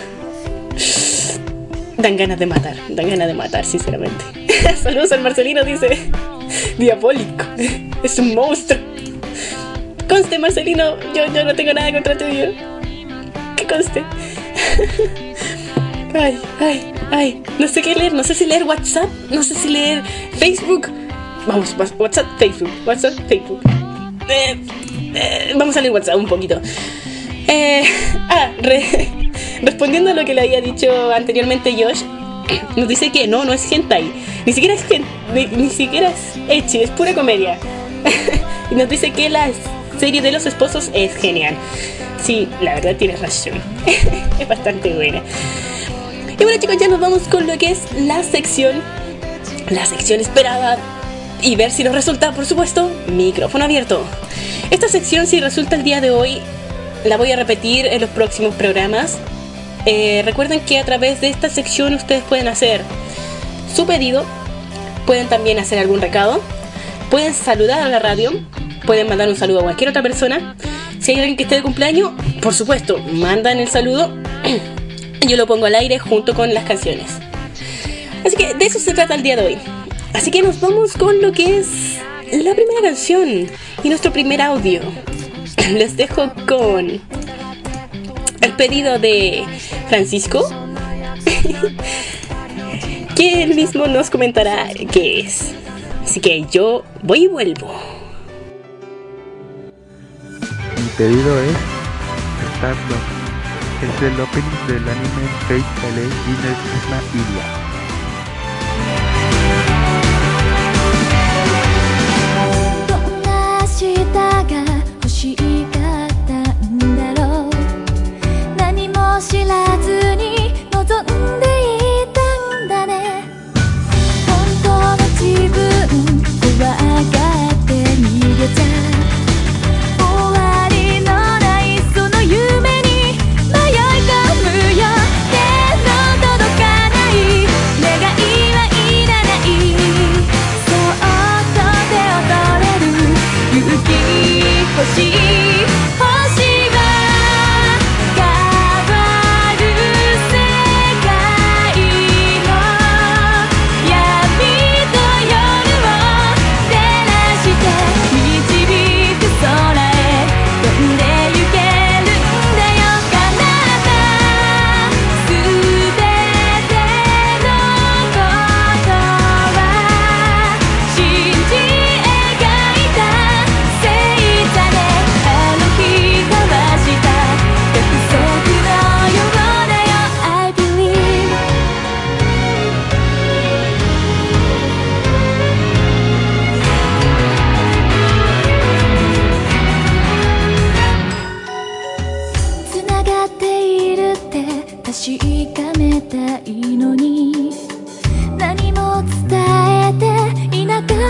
dan ganas de matar, dan ganas de matar, sinceramente. Saludos al Marcelino, dice: diabólico, es un monstruo. Conste, Marcelino, yo, yo no tengo nada contra tuyo. Que conste. Ay, ay, ay. No sé qué leer, no sé si leer WhatsApp, no sé si leer Facebook. Vamos, WhatsApp, Facebook, WhatsApp, Facebook. Eh, eh, vamos a leer WhatsApp un poquito. Eh, ah, re, respondiendo a lo que le había dicho anteriormente Josh, nos dice que no, no es hentai. Ni siquiera es hentai, ni, ni siquiera es ecchi, es pura comedia. Y nos dice que la serie de los esposos es genial. Sí, la verdad tienes razón. Es bastante buena. Y bueno, chicos, ya nos vamos con lo que es la sección La sección esperada, y ver si nos resulta, por supuesto, micrófono abierto. Esta sección, si resulta el día de hoy, la voy a repetir en los próximos programas. eh, Recuerden que a través de esta sección ustedes pueden hacer su pedido, pueden también hacer algún recado, pueden saludar a la radio, pueden mandar un saludo a cualquier otra persona. Si hay alguien que esté de cumpleaños, por supuesto, mandan el saludo. Yo lo pongo al aire junto con las canciones. Así que de eso se trata el día de hoy. Así que nos vamos con lo que es la primera canción y nuestro primer audio. Les dejo con el pedido de Francisco, que él mismo nos comentará qué es. Así que yo voy y vuelvo. Mi pedido es Stardust. Es el opening del anime Fate L A Inner Prisma Ilia. 知らずに望んでいたんだね本当の自分怖がって逃げちゃ終わりのないその夢に迷い込むよ手の届かない願いはいらないそっと手を取れる勇気欲しい確かめたいのに何も伝えていなか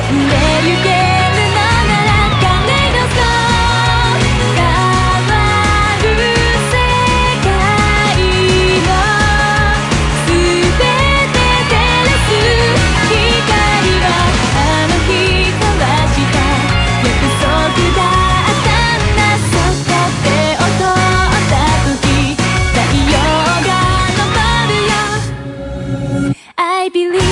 んでゆけるのならカレイドスコープ変わる世界のすべて照らす光はあの日交わした約束だったんだ。そっか手を取った時太陽が昇るよ I believe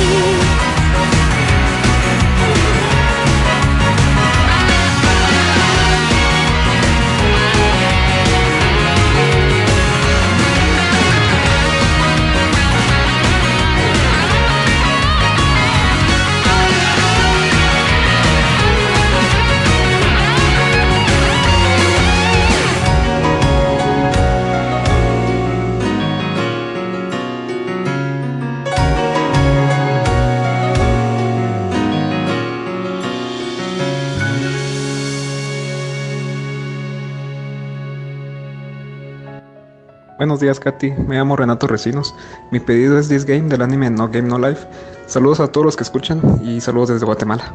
Buenos días, Katy. Me llamo Renato Recinos. Mi pedido es This Game del anime No Game No Life. Saludos a todos los que escuchan y saludos desde Guatemala.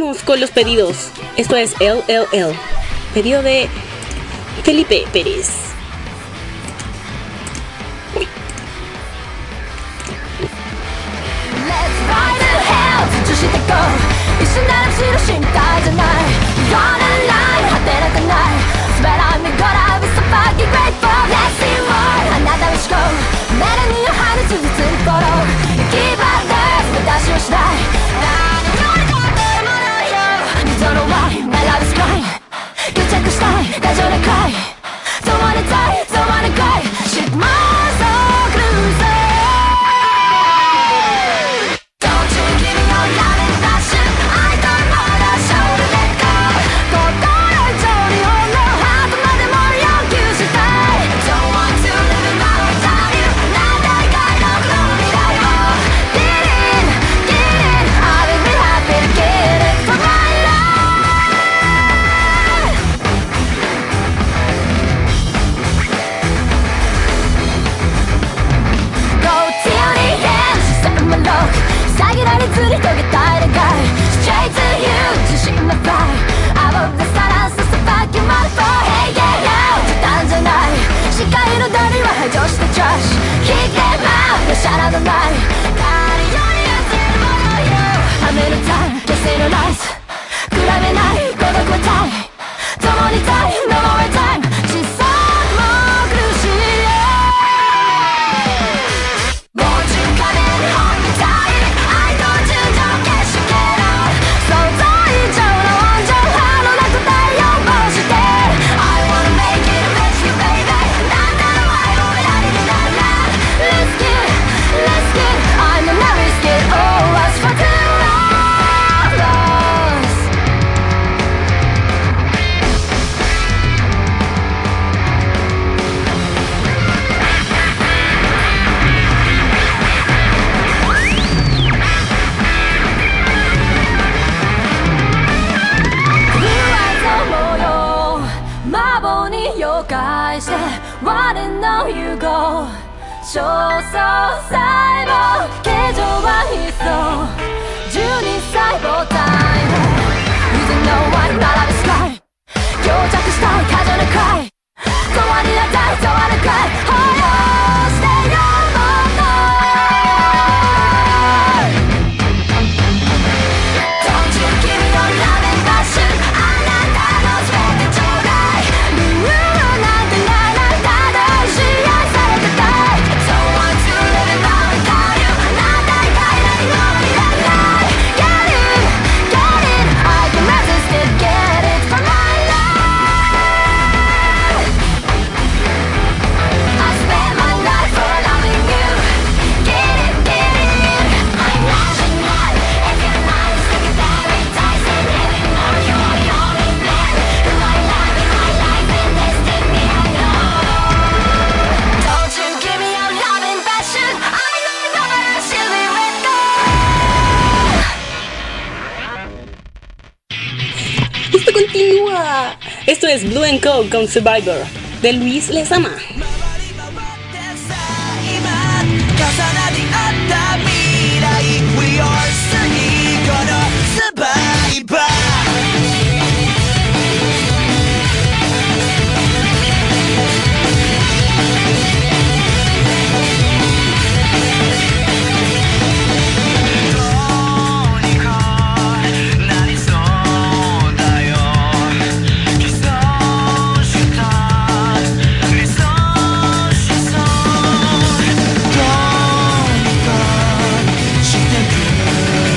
Vamos con los pedidos. Esto es L L L. Pedido de Felipe Pérez. Uy. Esto es Blue and Cold con Survivor de Luis Lezama. Don't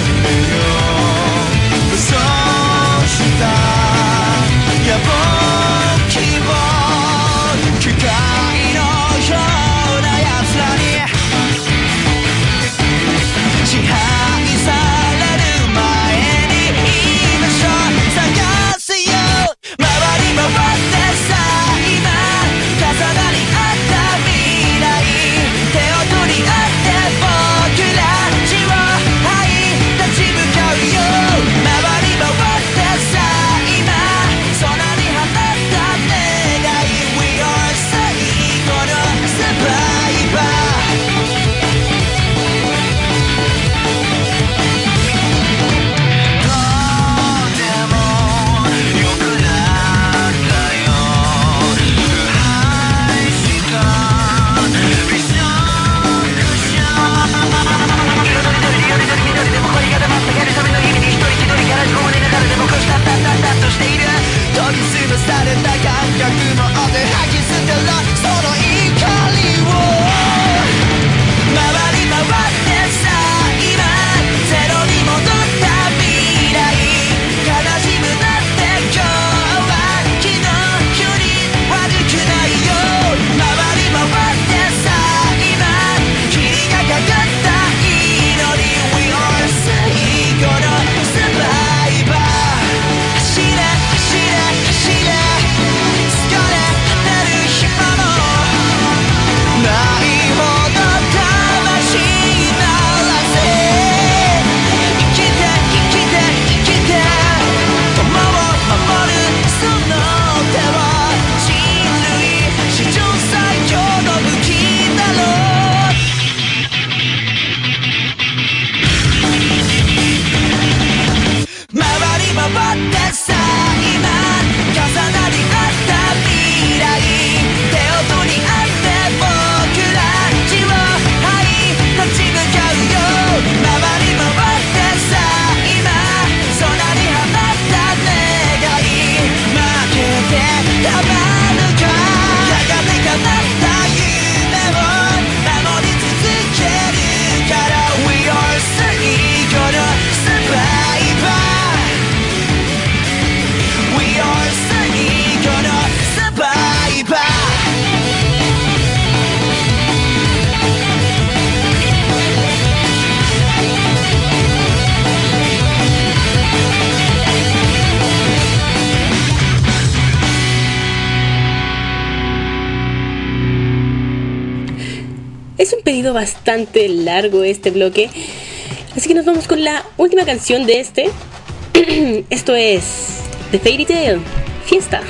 Es un pedido bastante largo este bloque, así que nos vamos con la última canción de este. Esto es The Fairy Tail, Fiesta.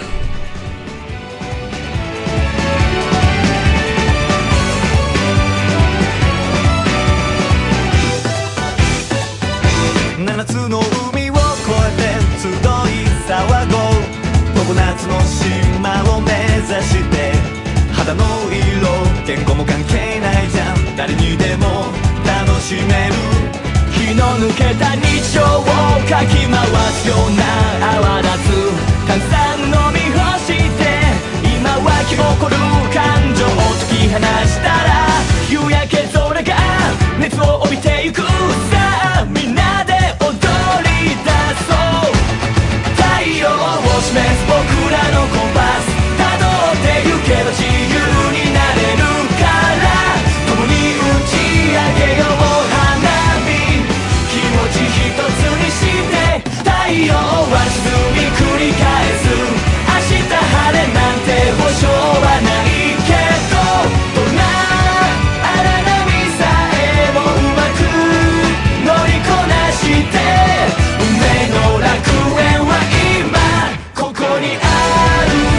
七つの海を越えて集い騒ごう常夏の島を目指して肌の色言語も関係ないじゃん誰にでも楽しめる気の抜けた日常をかき回すような泡立つ炭酸飲み干して今湧き起こる感情を解き放したら夕焼け空が熱を帯びてゆくさあみんなで踊り出そう太陽を示す僕らのコンパス辿ってゆけば自由になれるから共に打ち上げよう花火気持ち一つにして太陽は沈み繰り返す明日晴れなんて保証はないけどどんな荒波さえもうまく乗りこなして運命の楽園は今ここにある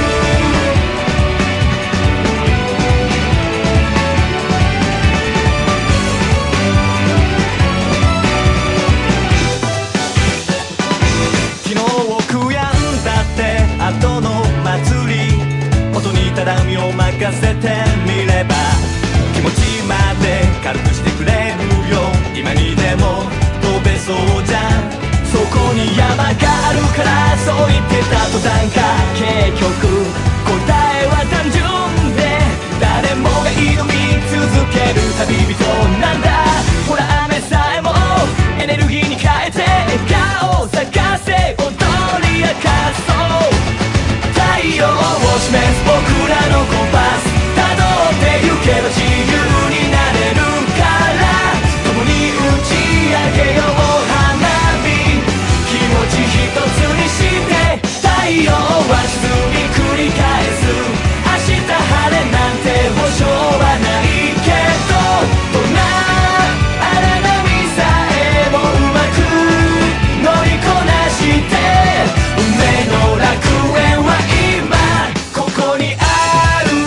昨日を悔やんだって後の祭り音にただ身を任せてみれば気持ちまで軽くしてくれるよ今にでも飛べそうじゃんそこに山があるからそう言ってた途端か結局答えは単純で誰もが挑み続ける旅人なんだほら雨さえもエネルギーに変えて笑顔を咲かせ踊り明かそう太陽を示す僕らのコンパス辿ってゆけば自由になれるから共に打ち上げよう花火気持ち一つにして太陽は沈み繰り返す明日晴れなんて保証はないけどどんな荒波さえもうまく乗りこなして運命の楽園は今ここにある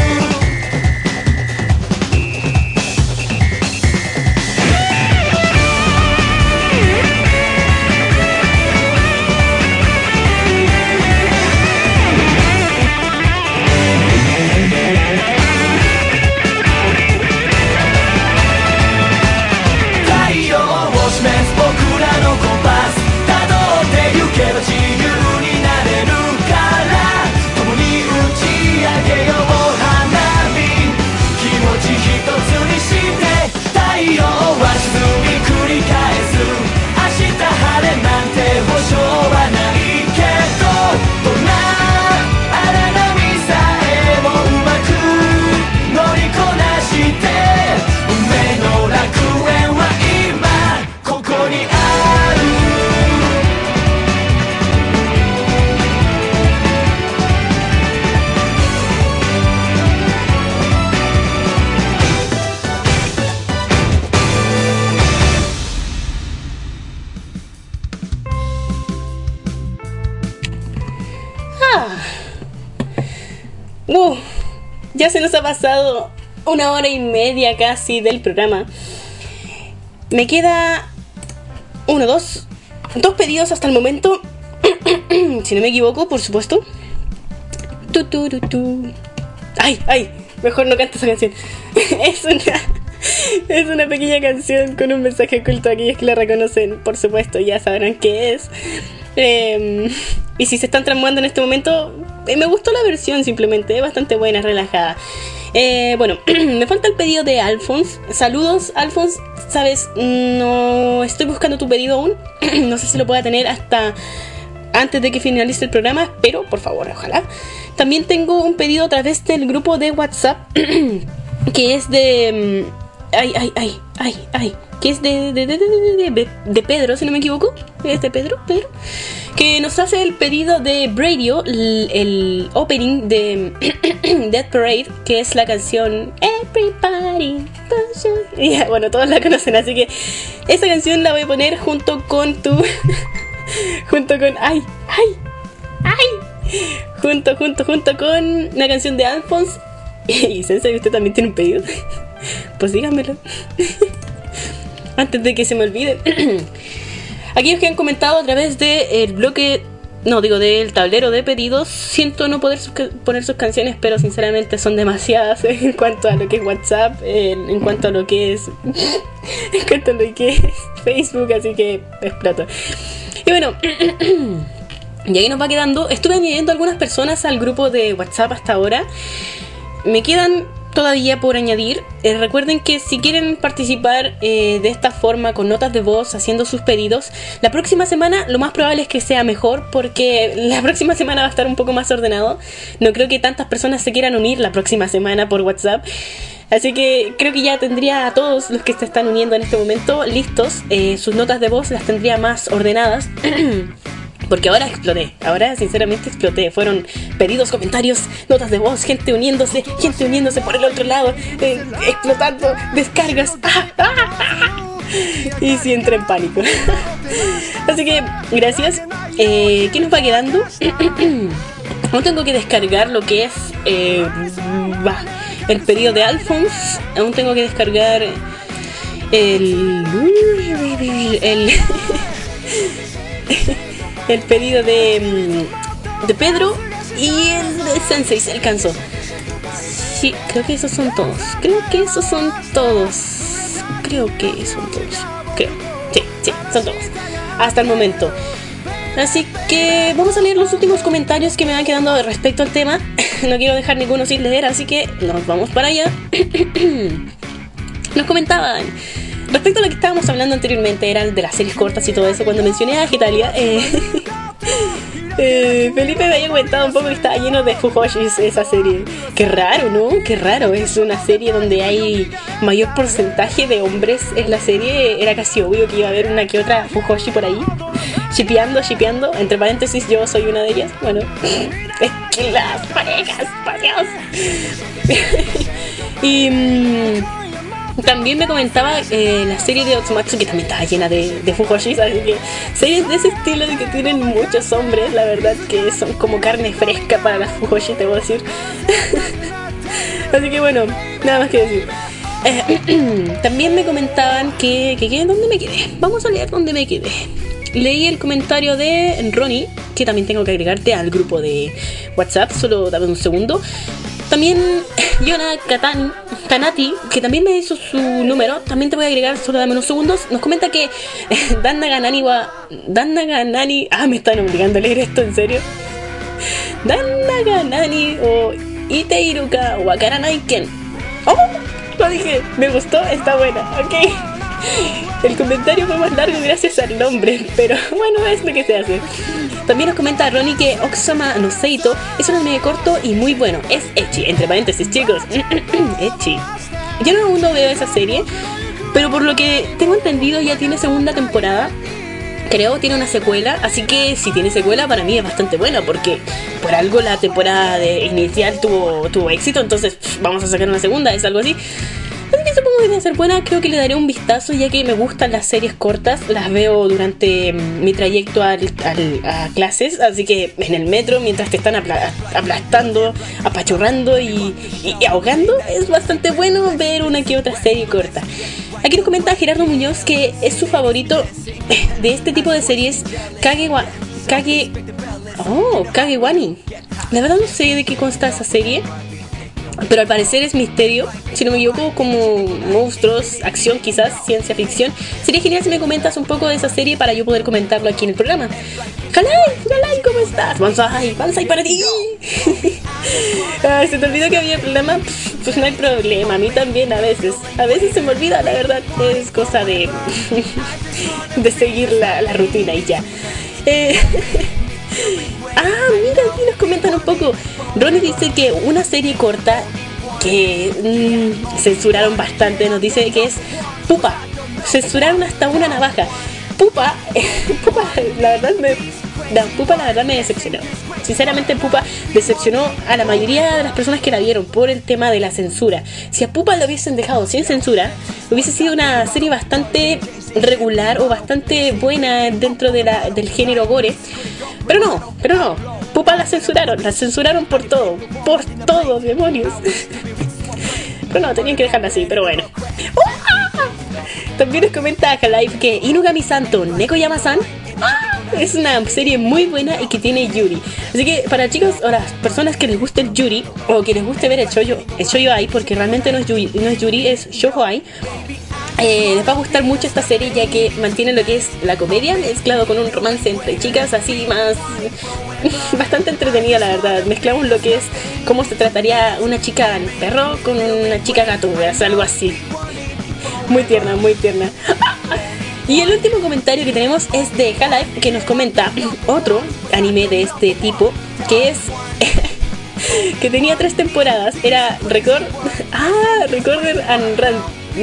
太陽を示す僕らのコンパス辿ってゆけば自由になれるから共に打ち上げよう花火気持ち一つにして太陽は沈み繰り返す明日晴れなんて保証はないけどどんな荒波さえもうまく乗りこなして運命の楽園は今ここにある Wow, ya se nos ha pasado una hora y media casi del programa. Me queda uno, dos, dos pedidos hasta el momento. Si no me equivoco, por supuesto. Tu, tu, tu, tu. Ay, ay, mejor no canto esa canción. Es una, es una pequeña canción con un mensaje oculto. Aquellos que la reconocen, por supuesto, ya sabrán qué es. Eh, y si se están tramando en este momento, eh, me gustó la versión simplemente, es bastante buena, relajada. Eh, bueno, me falta el pedido de Alphonse. Saludos, Alphonse. Sabes, no estoy buscando tu pedido aún. No sé si lo pueda tener hasta antes de que finalice el programa, pero por favor, ojalá. También tengo un pedido a través del grupo de WhatsApp que es de... Ay, ay, ay, ay, ay. que es de, de, de, de, de, de Pedro, si no me equivoco. Es de Pedro, Pedro, que nos hace el pedido de Radio, el, el opening de Death Parade, que es la canción Everybody. Y bueno, todos la conocen, así que esa canción la voy a poner junto con tu... junto con... ¡Ay! ¡Ay! ¡Ay! Junto, junto, junto con una canción de Alphonse. Y Sensei, ¿usted también tiene un pedido? Pues díganmelo. Antes de que se me olvide. Aquellos que han comentado a través del bloque, no digo del tablero de pedidos, siento no poder sus, poner sus canciones, pero sinceramente son demasiadas en cuanto a lo que es WhatsApp, en, en cuanto a lo que es en cuanto a lo que es Facebook, así que exploto. Y bueno, y ahí nos va quedando. Estuve añadiendo algunas personas al grupo de WhatsApp hasta ahora. Me quedan todavía por añadir. Eh, recuerden que si quieren participar eh, de esta forma con notas de voz, haciendo sus pedidos, la próxima semana lo más probable es que sea mejor, porque la próxima semana va a estar un poco más ordenado. No creo que tantas personas se quieran unir la próxima semana por WhatsApp. Así que creo que ya tendría a todos los que se están uniendo en este momento listos. Eh, sus notas de voz las tendría más ordenadas. Porque ahora exploté, ahora sinceramente exploté. Fueron pedidos, comentarios, notas de voz, gente uniéndose, gente uniéndose por el otro lado, eh, explotando, descargas. ¡Ah, ah, ah! Y sí entré en pánico. Así que, gracias. Eh, ¿Qué nos va quedando? Aún tengo que descargar lo que es eh, bah, el pedido de Alphonse. Aún tengo que descargar el... el el pedido de, de Pedro y el de Sensei se alcanzó. Sí, creo que esos son todos. Creo que esos son todos. Creo que son todos. Creo. Sí, sí, son todos. Hasta el momento. Así que vamos a leer los últimos comentarios que me van quedando respecto al tema. No quiero dejar ninguno sin leer, así que nos vamos para allá. Nos comentaban respecto a lo que estábamos hablando anteriormente, eran de las series cortas y todo eso. Cuando mencioné a Hitalia, eh, eh, Felipe me había comentado un poco que estaba lleno de fujoshis esa serie. Qué raro, ¿no? Qué raro. Es una serie donde hay mayor porcentaje de hombres en la serie. Era casi obvio que iba a haber una que otra fujoshi por ahí. Shipeando, shipeando. Entre paréntesis, yo soy una de ellas. Bueno, es que las parejas, por Dios. Y... Mmm, también me comentaba eh, la serie de Otsumatsu, que también estaba llena de, de fujoshis, así que series de ese estilo de que tienen muchos hombres, la verdad que son como carne fresca para las fujoshis, te voy a decir. Así que bueno, nada más que decir. Eh, también me comentaban que, que, que ¿dónde me quedé? Vamos a leer dónde me quedé. Leí el comentario de Ronnie, que también tengo que agregarte al grupo de WhatsApp, solo dame un segundo. También Yona Katani, Kanati, que también me hizo su número, también te voy a agregar, solo dame unos segundos. Nos comenta que Dan Naganani wa Dan Naganani, ah, me están obligando a leer esto, en serio. Dan Naganani o Iteiruka Wakaranai Ken. Oh, lo dije, me gustó, está buena, ok. El comentario fue más largo gracias al nombre, pero bueno, es lo que se hace. También nos comenta Ronnie que Okusama no Seito es un anime corto y muy bueno. Es ecchi, entre paréntesis, chicos. Ecchi. Yo no aún no veo esa serie, pero por lo que tengo entendido ya tiene segunda temporada. Creo tiene una secuela, así que si tiene secuela para mí es bastante buena, porque por algo la temporada de inicial tuvo, tuvo éxito, entonces pff, vamos a sacar una segunda, es algo así. Así que supongo que debe ser buena, creo que le daré un vistazo, ya que me gustan las series cortas, las veo durante mi trayecto al, al, a clases, así que en el metro, mientras te están apla- aplastando, apachurrando y, y, y ahogando, es bastante bueno ver una que otra serie corta. Aquí nos comenta Gerardo Muñoz que es su favorito de este tipo de series, Kagewa, Kage, oh, Kagewani. La verdad no sé de qué consta esa serie, pero al parecer es misterio, si no me equivoco, como monstruos, acción, quizás, ciencia ficción. Sería genial si me comentas un poco de esa serie para yo poder comentarlo aquí en el programa. ¡Jalai! ¡Jalai! ¿Cómo estás? ¡Banzai! ¡Banzai para ti! Ay, se te olvidó que había problema. Pues no hay problema, a mí también a veces. A veces se me olvida, la verdad. Es cosa de, de seguir la, la rutina y ya. Eh... Ah, mira, aquí nos comentan un poco. Ronnie dice que una serie corta que mmm, censuraron bastante, nos dice que es Pupa. censuraron hasta una navaja. Pupa, Pupa, la verdad me, la Pupa la verdad me decepcionó. Sinceramente Pupa decepcionó a la mayoría de las personas que la vieron por el tema de la censura. Si a Pupa lo hubiesen dejado sin censura, hubiese sido una serie bastante regular o bastante buena dentro de la, del género gore. Pero no, pero no. Pupa la censuraron, la censuraron por todo, por todo, demonios. Pero no, tenían que dejarla así, pero bueno. También nos comenta Halif que Inugami Santo Nekoyama-san es una serie muy buena y que tiene Yuri. Así que para chicos o las personas que les guste el Yuri o que les guste ver el shoujo, el shoujo ai, porque realmente no es Yuri, no es, Yuri, es shoujo ai, eh, les va a gustar mucho esta serie ya que mantiene lo que es la comedia mezclado con un romance entre chicas así más bastante entretenida, la verdad. Mezclamos lo que es cómo se trataría una chica perro con una chica gato, o algo así. Muy tierna, muy tierna. Y el último comentario que tenemos es de Halif, que nos comenta otro anime de este tipo, que es que tenía tres temporadas. Era Record Ah, Recorder and Ran,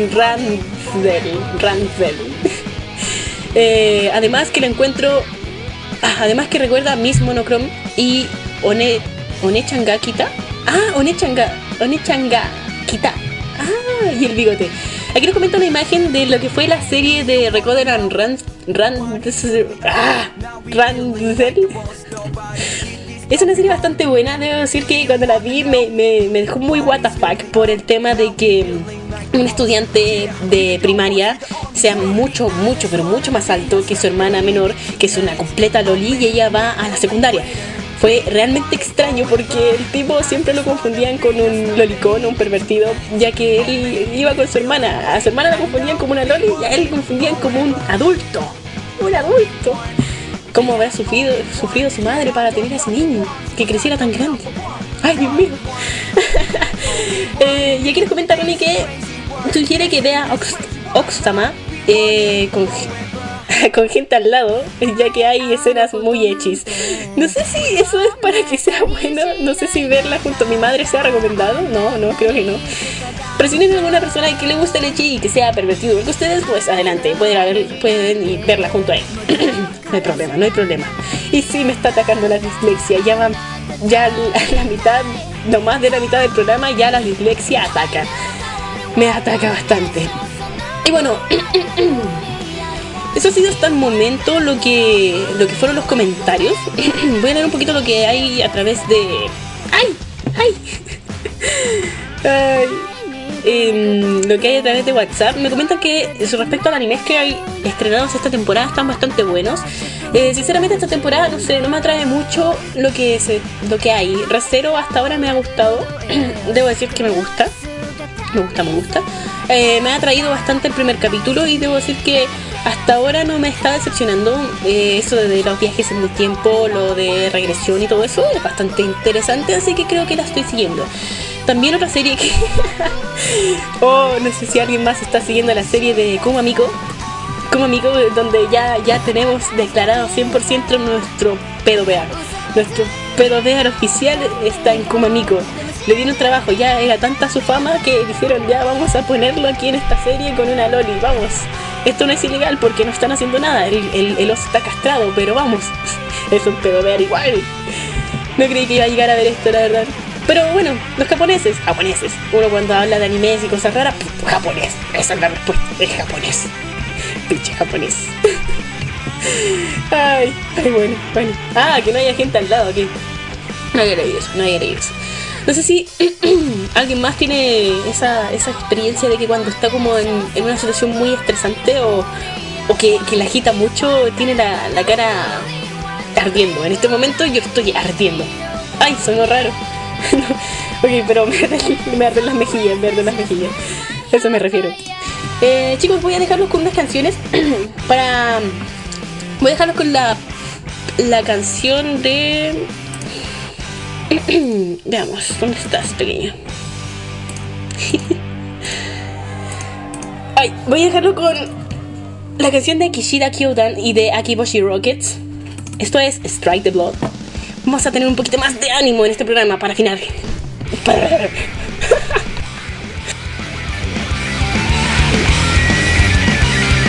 Ranzel Ranzel eh, Además que lo encuentro ah, Además que recuerda Miss Monochrome y One One-changa Kita. Ah, One-changa One-changa Kita. Ah, y el bigote. Aquí nos comenta una imagen de lo que fue la serie de Recorder and Ran, Ran, ah, Ranzel. Es una serie bastante buena, debo decir que cuando la vi me, me, me dejó muy what the fuck por el tema de que un estudiante de primaria sea mucho, mucho, pero mucho más alto que su hermana menor, que es una completa loli, y ella va a la secundaria. Fue realmente extraño porque el tipo siempre lo confundían con un lolicón, un pervertido, ya que él iba con su hermana. A su hermana la confundían como una loli y a él lo confundían como un adulto. Un adulto. ¿Cómo habrá sufrido, sufrido su madre para tener a ese niño que creciera tan grande? ¡Ay, Dios mío! eh, y aquí nos comenta Ronnie que sugiere que vea Ox, Oxama eh, con... con gente al lado, ya que hay escenas muy hechis. No sé si eso es para que sea bueno, no sé si verla junto a mi madre sea recomendado, no, no, creo que no. Pero si tienen alguna persona que le guste el echi y que sea pervertido igual que ustedes, pues adelante, pueden, haber, pueden ir verla junto a él. No hay problema, no hay problema. Y sí, me está atacando la dislexia, ya van, ya la, la mitad, no más de la mitad del programa, ya la dislexia ataca. Me ataca bastante. Y bueno, eso ha sido hasta el momento lo que lo que fueron los comentarios. Voy a leer un poquito lo que hay a través de... ¡Ay! ¡Ay! Ay. Eh, lo que hay a través de WhatsApp. Me comentan que respecto al animes que hay estrenados esta temporada están bastante buenos. Eh, sinceramente esta temporada no sé, no me atrae mucho lo que se, lo que hay. Re:Zero hasta ahora me ha gustado. Debo decir que me gusta. Me gusta, me gusta. Eh, me ha atraído bastante el primer capítulo y debo decir que hasta ahora no me está decepcionando. Eh, eso de los viajes en el tiempo, lo de regresión y todo eso es bastante interesante, así que creo que la estoy siguiendo. También otra serie que... oh, no sé si alguien más está siguiendo la serie de Kumamiko. Kumamiko, donde ya, ya tenemos declarado cien por ciento nuestro pedobear. Nuestro pedobear oficial está en Kumamiko. Le dieron trabajo, ya era tanta su fama que dijeron ya vamos a ponerlo aquí en esta serie con una loli, vamos. Esto no es ilegal porque no están haciendo nada, el, el, el oso está castrado, pero vamos, es un pedobear igual. No creí que iba a llegar a ver esto, la verdad. Pero bueno, los japoneses, japoneses, uno cuando habla de animes y cosas raras, pues, japonés, esa es la respuesta, es japonés. Pinche japonés. Ay, ay, bueno, bueno. Ah, que no haya gente al lado aquí. No había leído eso, no había leído eso. No sé si alguien más tiene esa, esa experiencia de que cuando está como en, en una situación muy estresante o, o que, que la agita mucho, tiene la, la cara ardiendo. En este momento yo estoy ardiendo. Ay, sonó raro. No, ok, pero me arden, me arden las mejillas, me arden las mejillas. A eso me refiero. Eh, chicos, voy a dejarlos con unas canciones para... Voy a dejarlos con la, la canción de... Veamos, ¿dónde estás, pequeño? Ay, voy a dejarlo con la canción de Kishida Kyodan y de Akiboshi Rockets. Esto es Strike the Blood. Vamos a tener un poquito más de ánimo en este programa para final. Para... 「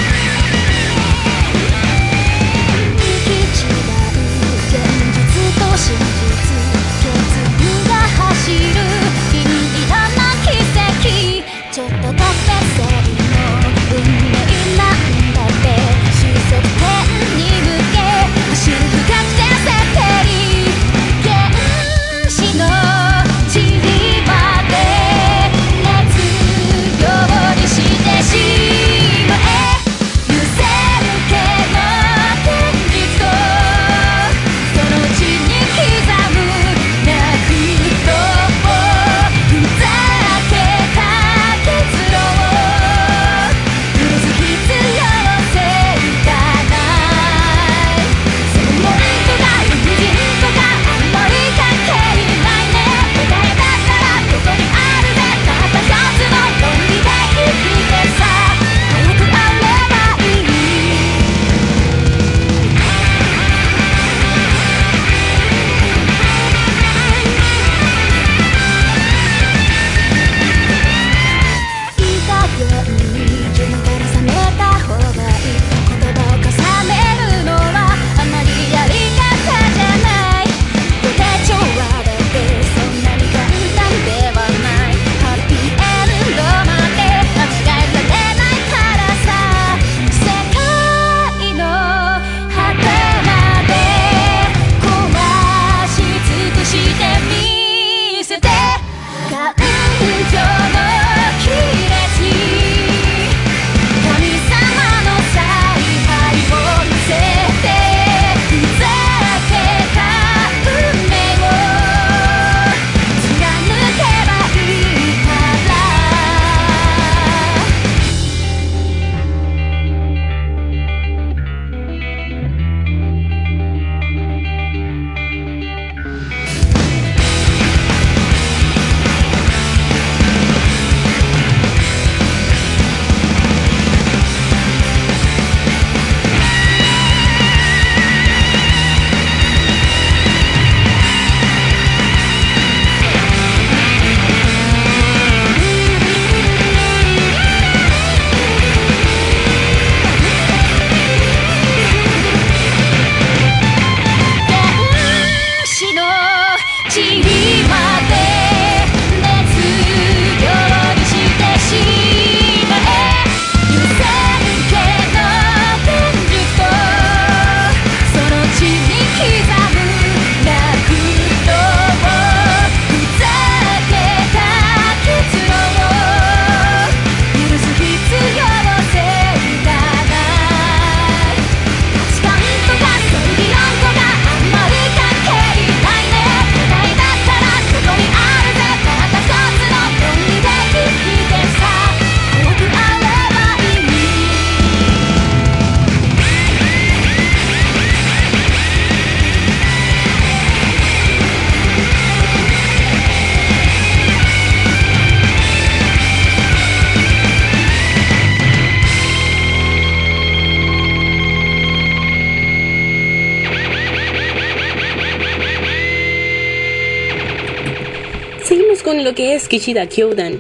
Con lo que es Kishida Kyodan.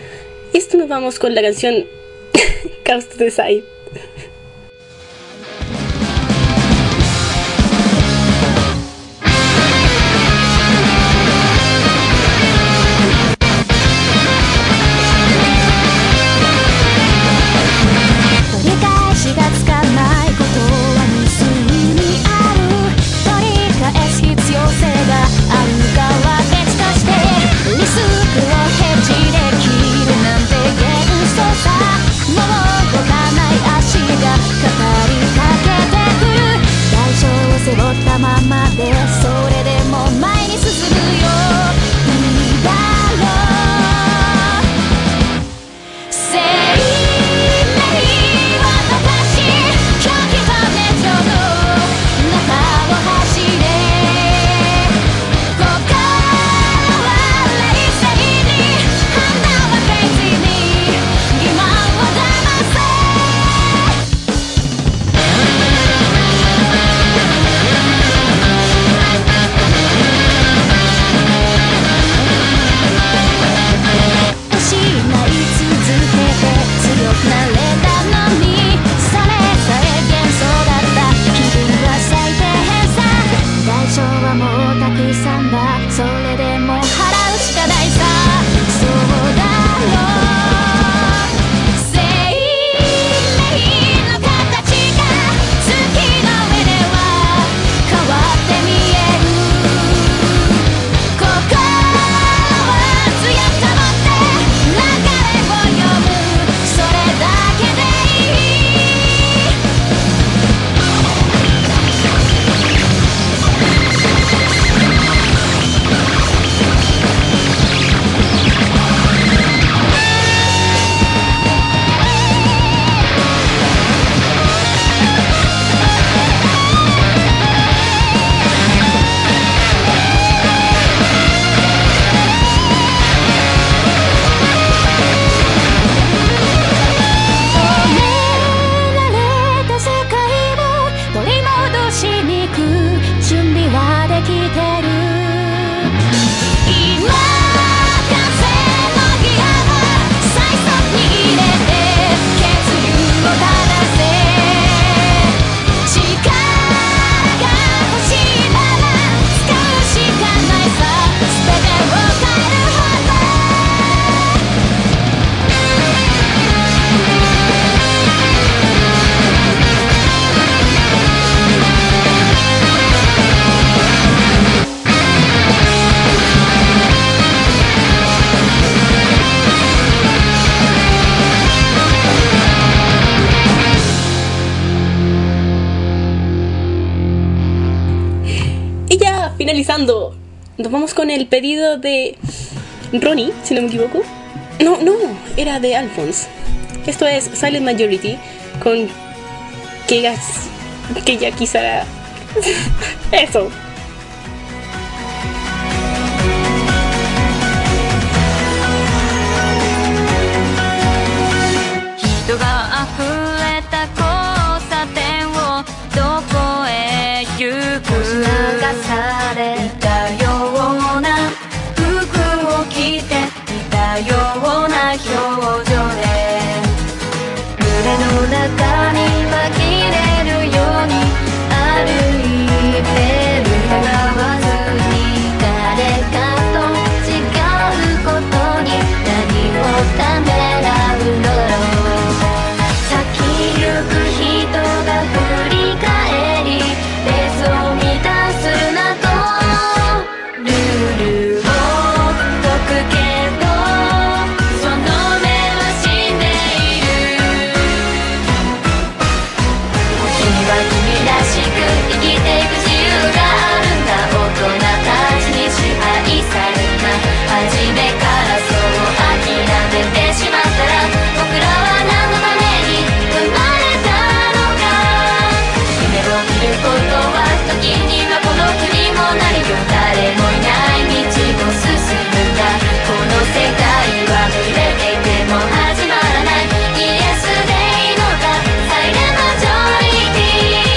Esto nos vamos con la canción Chaos to the Side. もう動かない nos vamos con el pedido de Ronnie, si no me equivoco. No, no, era de Alphonse. Esto es Silent Majority con que ya, que ya quizá eso. 人が溢れた交差点をどこへ行く流されたような服を着ていたような表情で群れの中に紛れるように歩いてるわずに誰かと違うことに何をためらうのだろう行く人が振り返りレースを乱すなとルールを解くけどその目は死んでいる君は君らしく生きていく自由があるんだ大人たちに支配されるな初めからそう諦めてしまったら僕らは何のために生まれ見ることは時にはこの国もないよ誰もいない道を進むんだこの世界は触れていても始まらないイエスでいいのかサイレンマジョリテ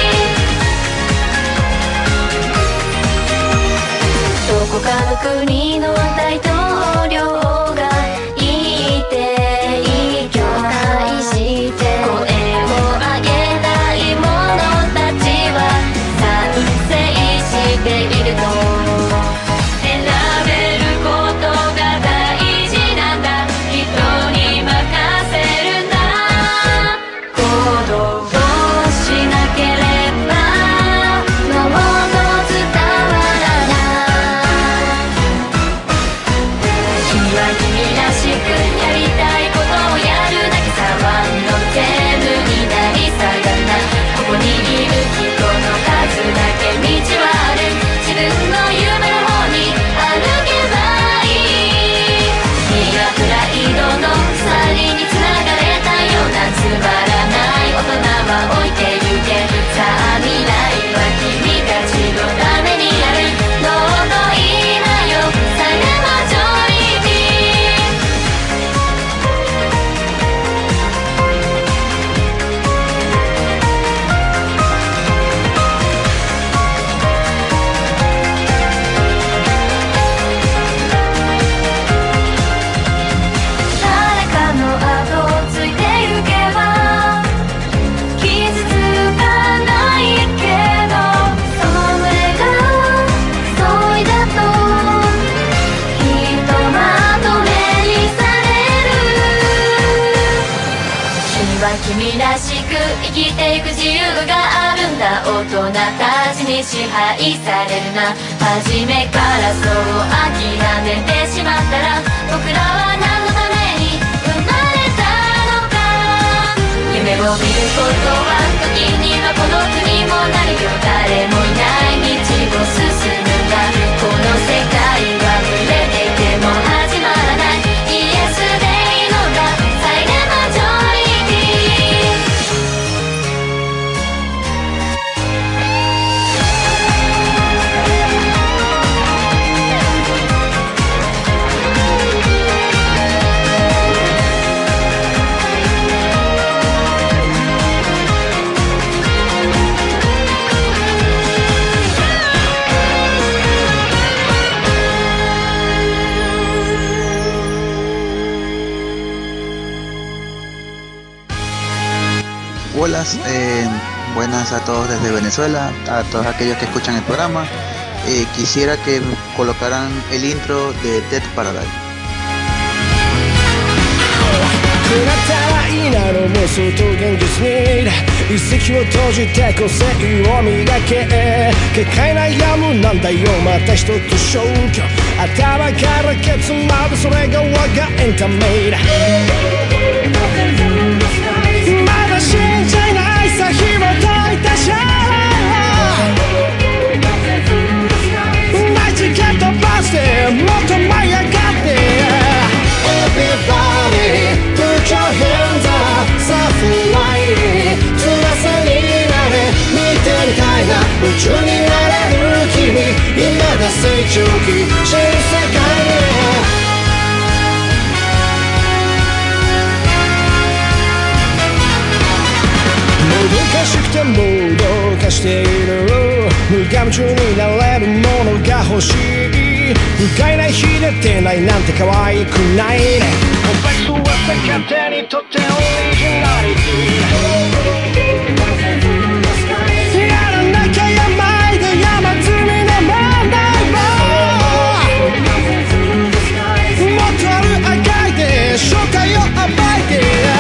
ィどこかの国の大統領が言っていい許可して声を上げたいものしていると選べることが大事なんだ人に任せるんだ行動をしなければもっと伝わらない君は君らしくやりたいことをやるだけさワンの全部になり下がるなここにいる人の数だけ道は自分の夢の方に歩けばいい君がプライドの鎖につながれたようなつまらない大人は置いてゆけさあ未来は君たちのためにあるどうぞ今よサイレンマジョリティ君らしく生きていく自由があるんだ大人たちに支配されるな初めからそう諦めてしまったら僕らは何のために生まれたのか夢を見ることは時にはこの国もなるよ誰もいない道を進むんだこの世界は触れていても始まらないイエスでいいのかサイレンマジョリティ Hola, eh, buenas a todos desde Venezuela, a todos aquellos que escuchan el programa. Eh, quisiera que colocaran el intro de Dead Paradise. くなったらいいなの妄想と現実に一石を閉じて個性を磨け結界悩むなんだよまた一つ消去頭からケツまでそれが我がエンタメだまだ死んじゃいないさ紐解いたシャラナイチケットバ夢中になれるものが欲しい不快な日出てないなんて可愛くないねコンパクトは勝手にとってオリジナリティやらなきゃやまいで山積みの問題をもっとある赤いで紹介を暴いて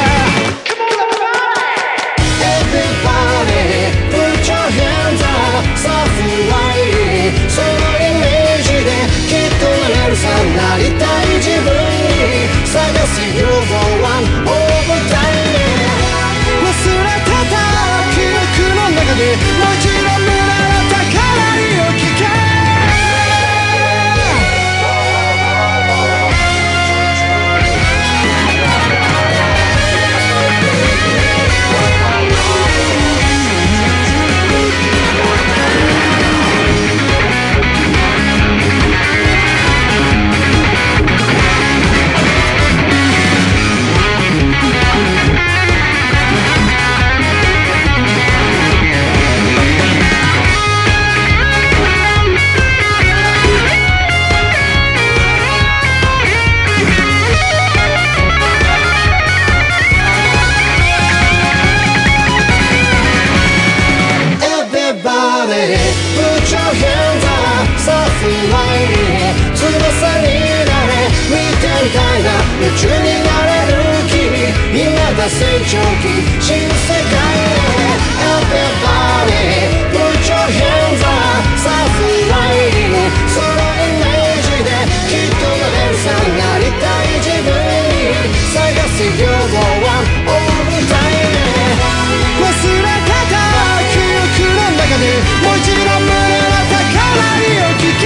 そのイメージできっとなれるさなりたい自分に探す You're the one all the time 忘れてた記憶の中でもう一度胸の高鳴りを聞け夢中になれる君今だ成長期新世界へ Everybody put your hands up さあフライそのイメージできっとなれるさなりたい自分に探す You're the one all the time 忘れてた記憶の中でもう一度胸の高鳴りを聞け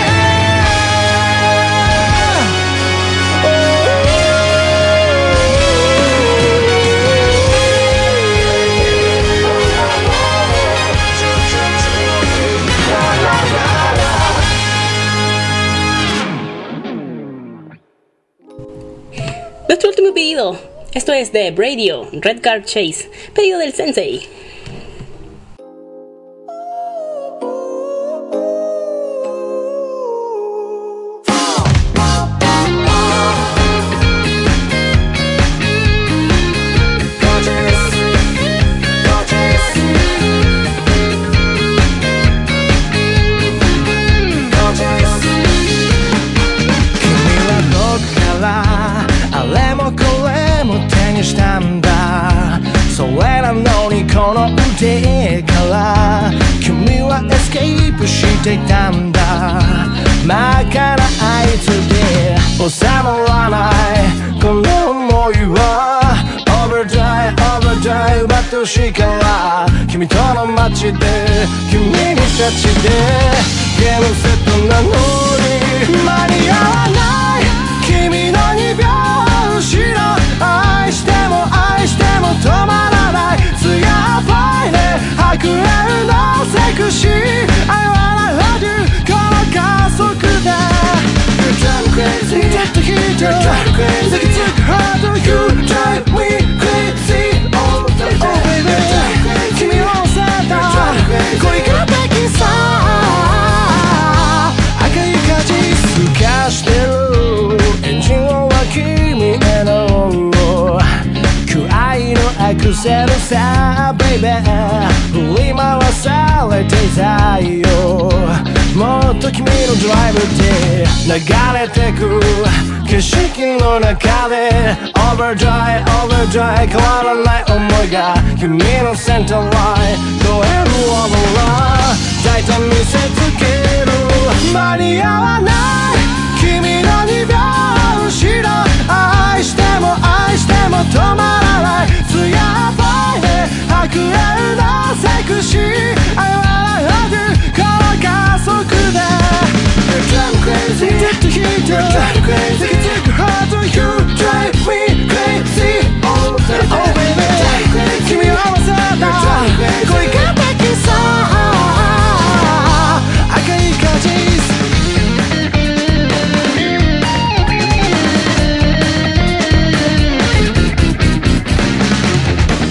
Nuestro último pedido, esto es de Bradio, Red Card Chase, pedido del Sensei.していたんだ真っ赤な合図で収まらないこの想いは Overdrive Overdrive 奪ってほしいから君との街で君にタッチでゲームセットなのに間に合わない君のにびょう後ろ愛しても愛しても止まらない艶っぽいね白煙のセクシーこの加速で You're driving crazy ちょっとヒート You're driving crazy 抱きつくハート You drive me crazy Oh baby 君を乗せた恋ができそう赤い果実透かしてるエンジン音は君へのく愛のアクセルさ Baby 振り回されていたよもっと君のドライブで流れてく景色の中で Overdrive Overdrive 変わらない想いが君のセンターライン超える Override 大胆見せつける間に合わない君のにびょう後ろ愛しても愛しても止まらない艶っぽいね白煙のセクシー I wanna hold you この加速で You're driving crazy ちょっとヒート You're driving crazy 抱きつくハート You drive me crazy Oh baby 君を合わせた恋ができそう赤い果実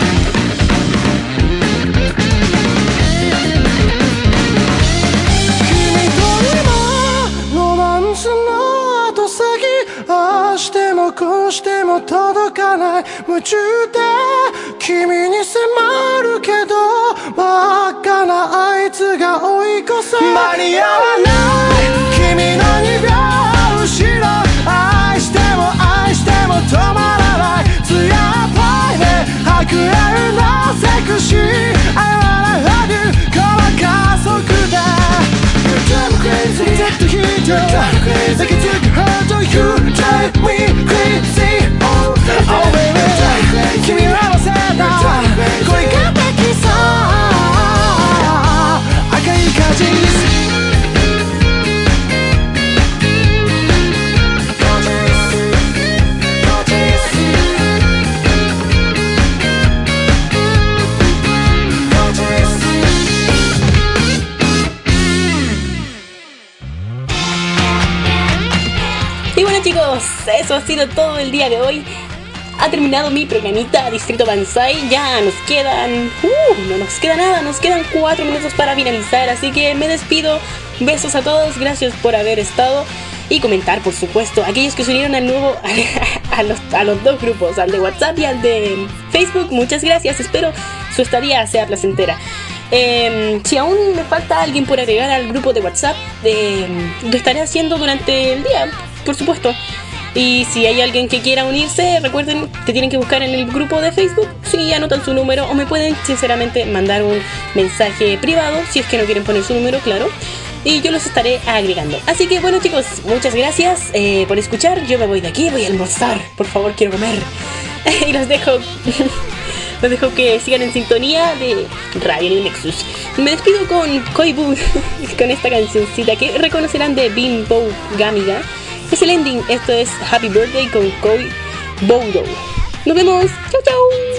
君してもこうしても届かない夢中で君に迫るけど真っ赤なあいつが追い越せ間に合わない君のにびょう後ろ愛しても愛しても止まらない艶っぽいね白煙のセクシー I wanna hug you この加速で You drive me crazy ずっとヒート You drive me crazy 泣きつくほど You drive me crazy Oh baby 君はのせいだ恋ができそう赤い果実 Y bueno chicos, eso ha sido todo el día de hoy. Ha terminado mi programita Distrito Banzai. Ya nos quedan... Uh, no nos queda nada, nos quedan cuatro minutos para finalizar. Así que me despido. Besos a todos, gracias por haber estado. Y comentar, por supuesto, aquellos que se unieron al nuevo... A los, a los dos grupos, al de WhatsApp y al de Facebook. Muchas gracias, espero su estadía sea placentera. Eh, si aún me falta alguien por agregar al grupo de WhatsApp, eh, lo estaré haciendo durante el día, por supuesto. Y si hay alguien que quiera unirse, recuerden que tienen que buscar en el grupo de Facebook, si anotan su número, o me pueden sinceramente mandar un mensaje privado, si es que no quieren poner su número, claro, y yo los estaré agregando. Así que bueno chicos, muchas gracias eh, por escuchar. Yo me voy de aquí, voy a almorzar, por favor, quiero comer. Y los dejo los dejo que sigan en sintonía de Radio New Nexus. Me despido con Koibu, con esta cancioncita que reconocerán de Bimbo Gamiga. Es el ending, esto es Happy Birthday con Koi Bodo. Nos vemos, chau chau.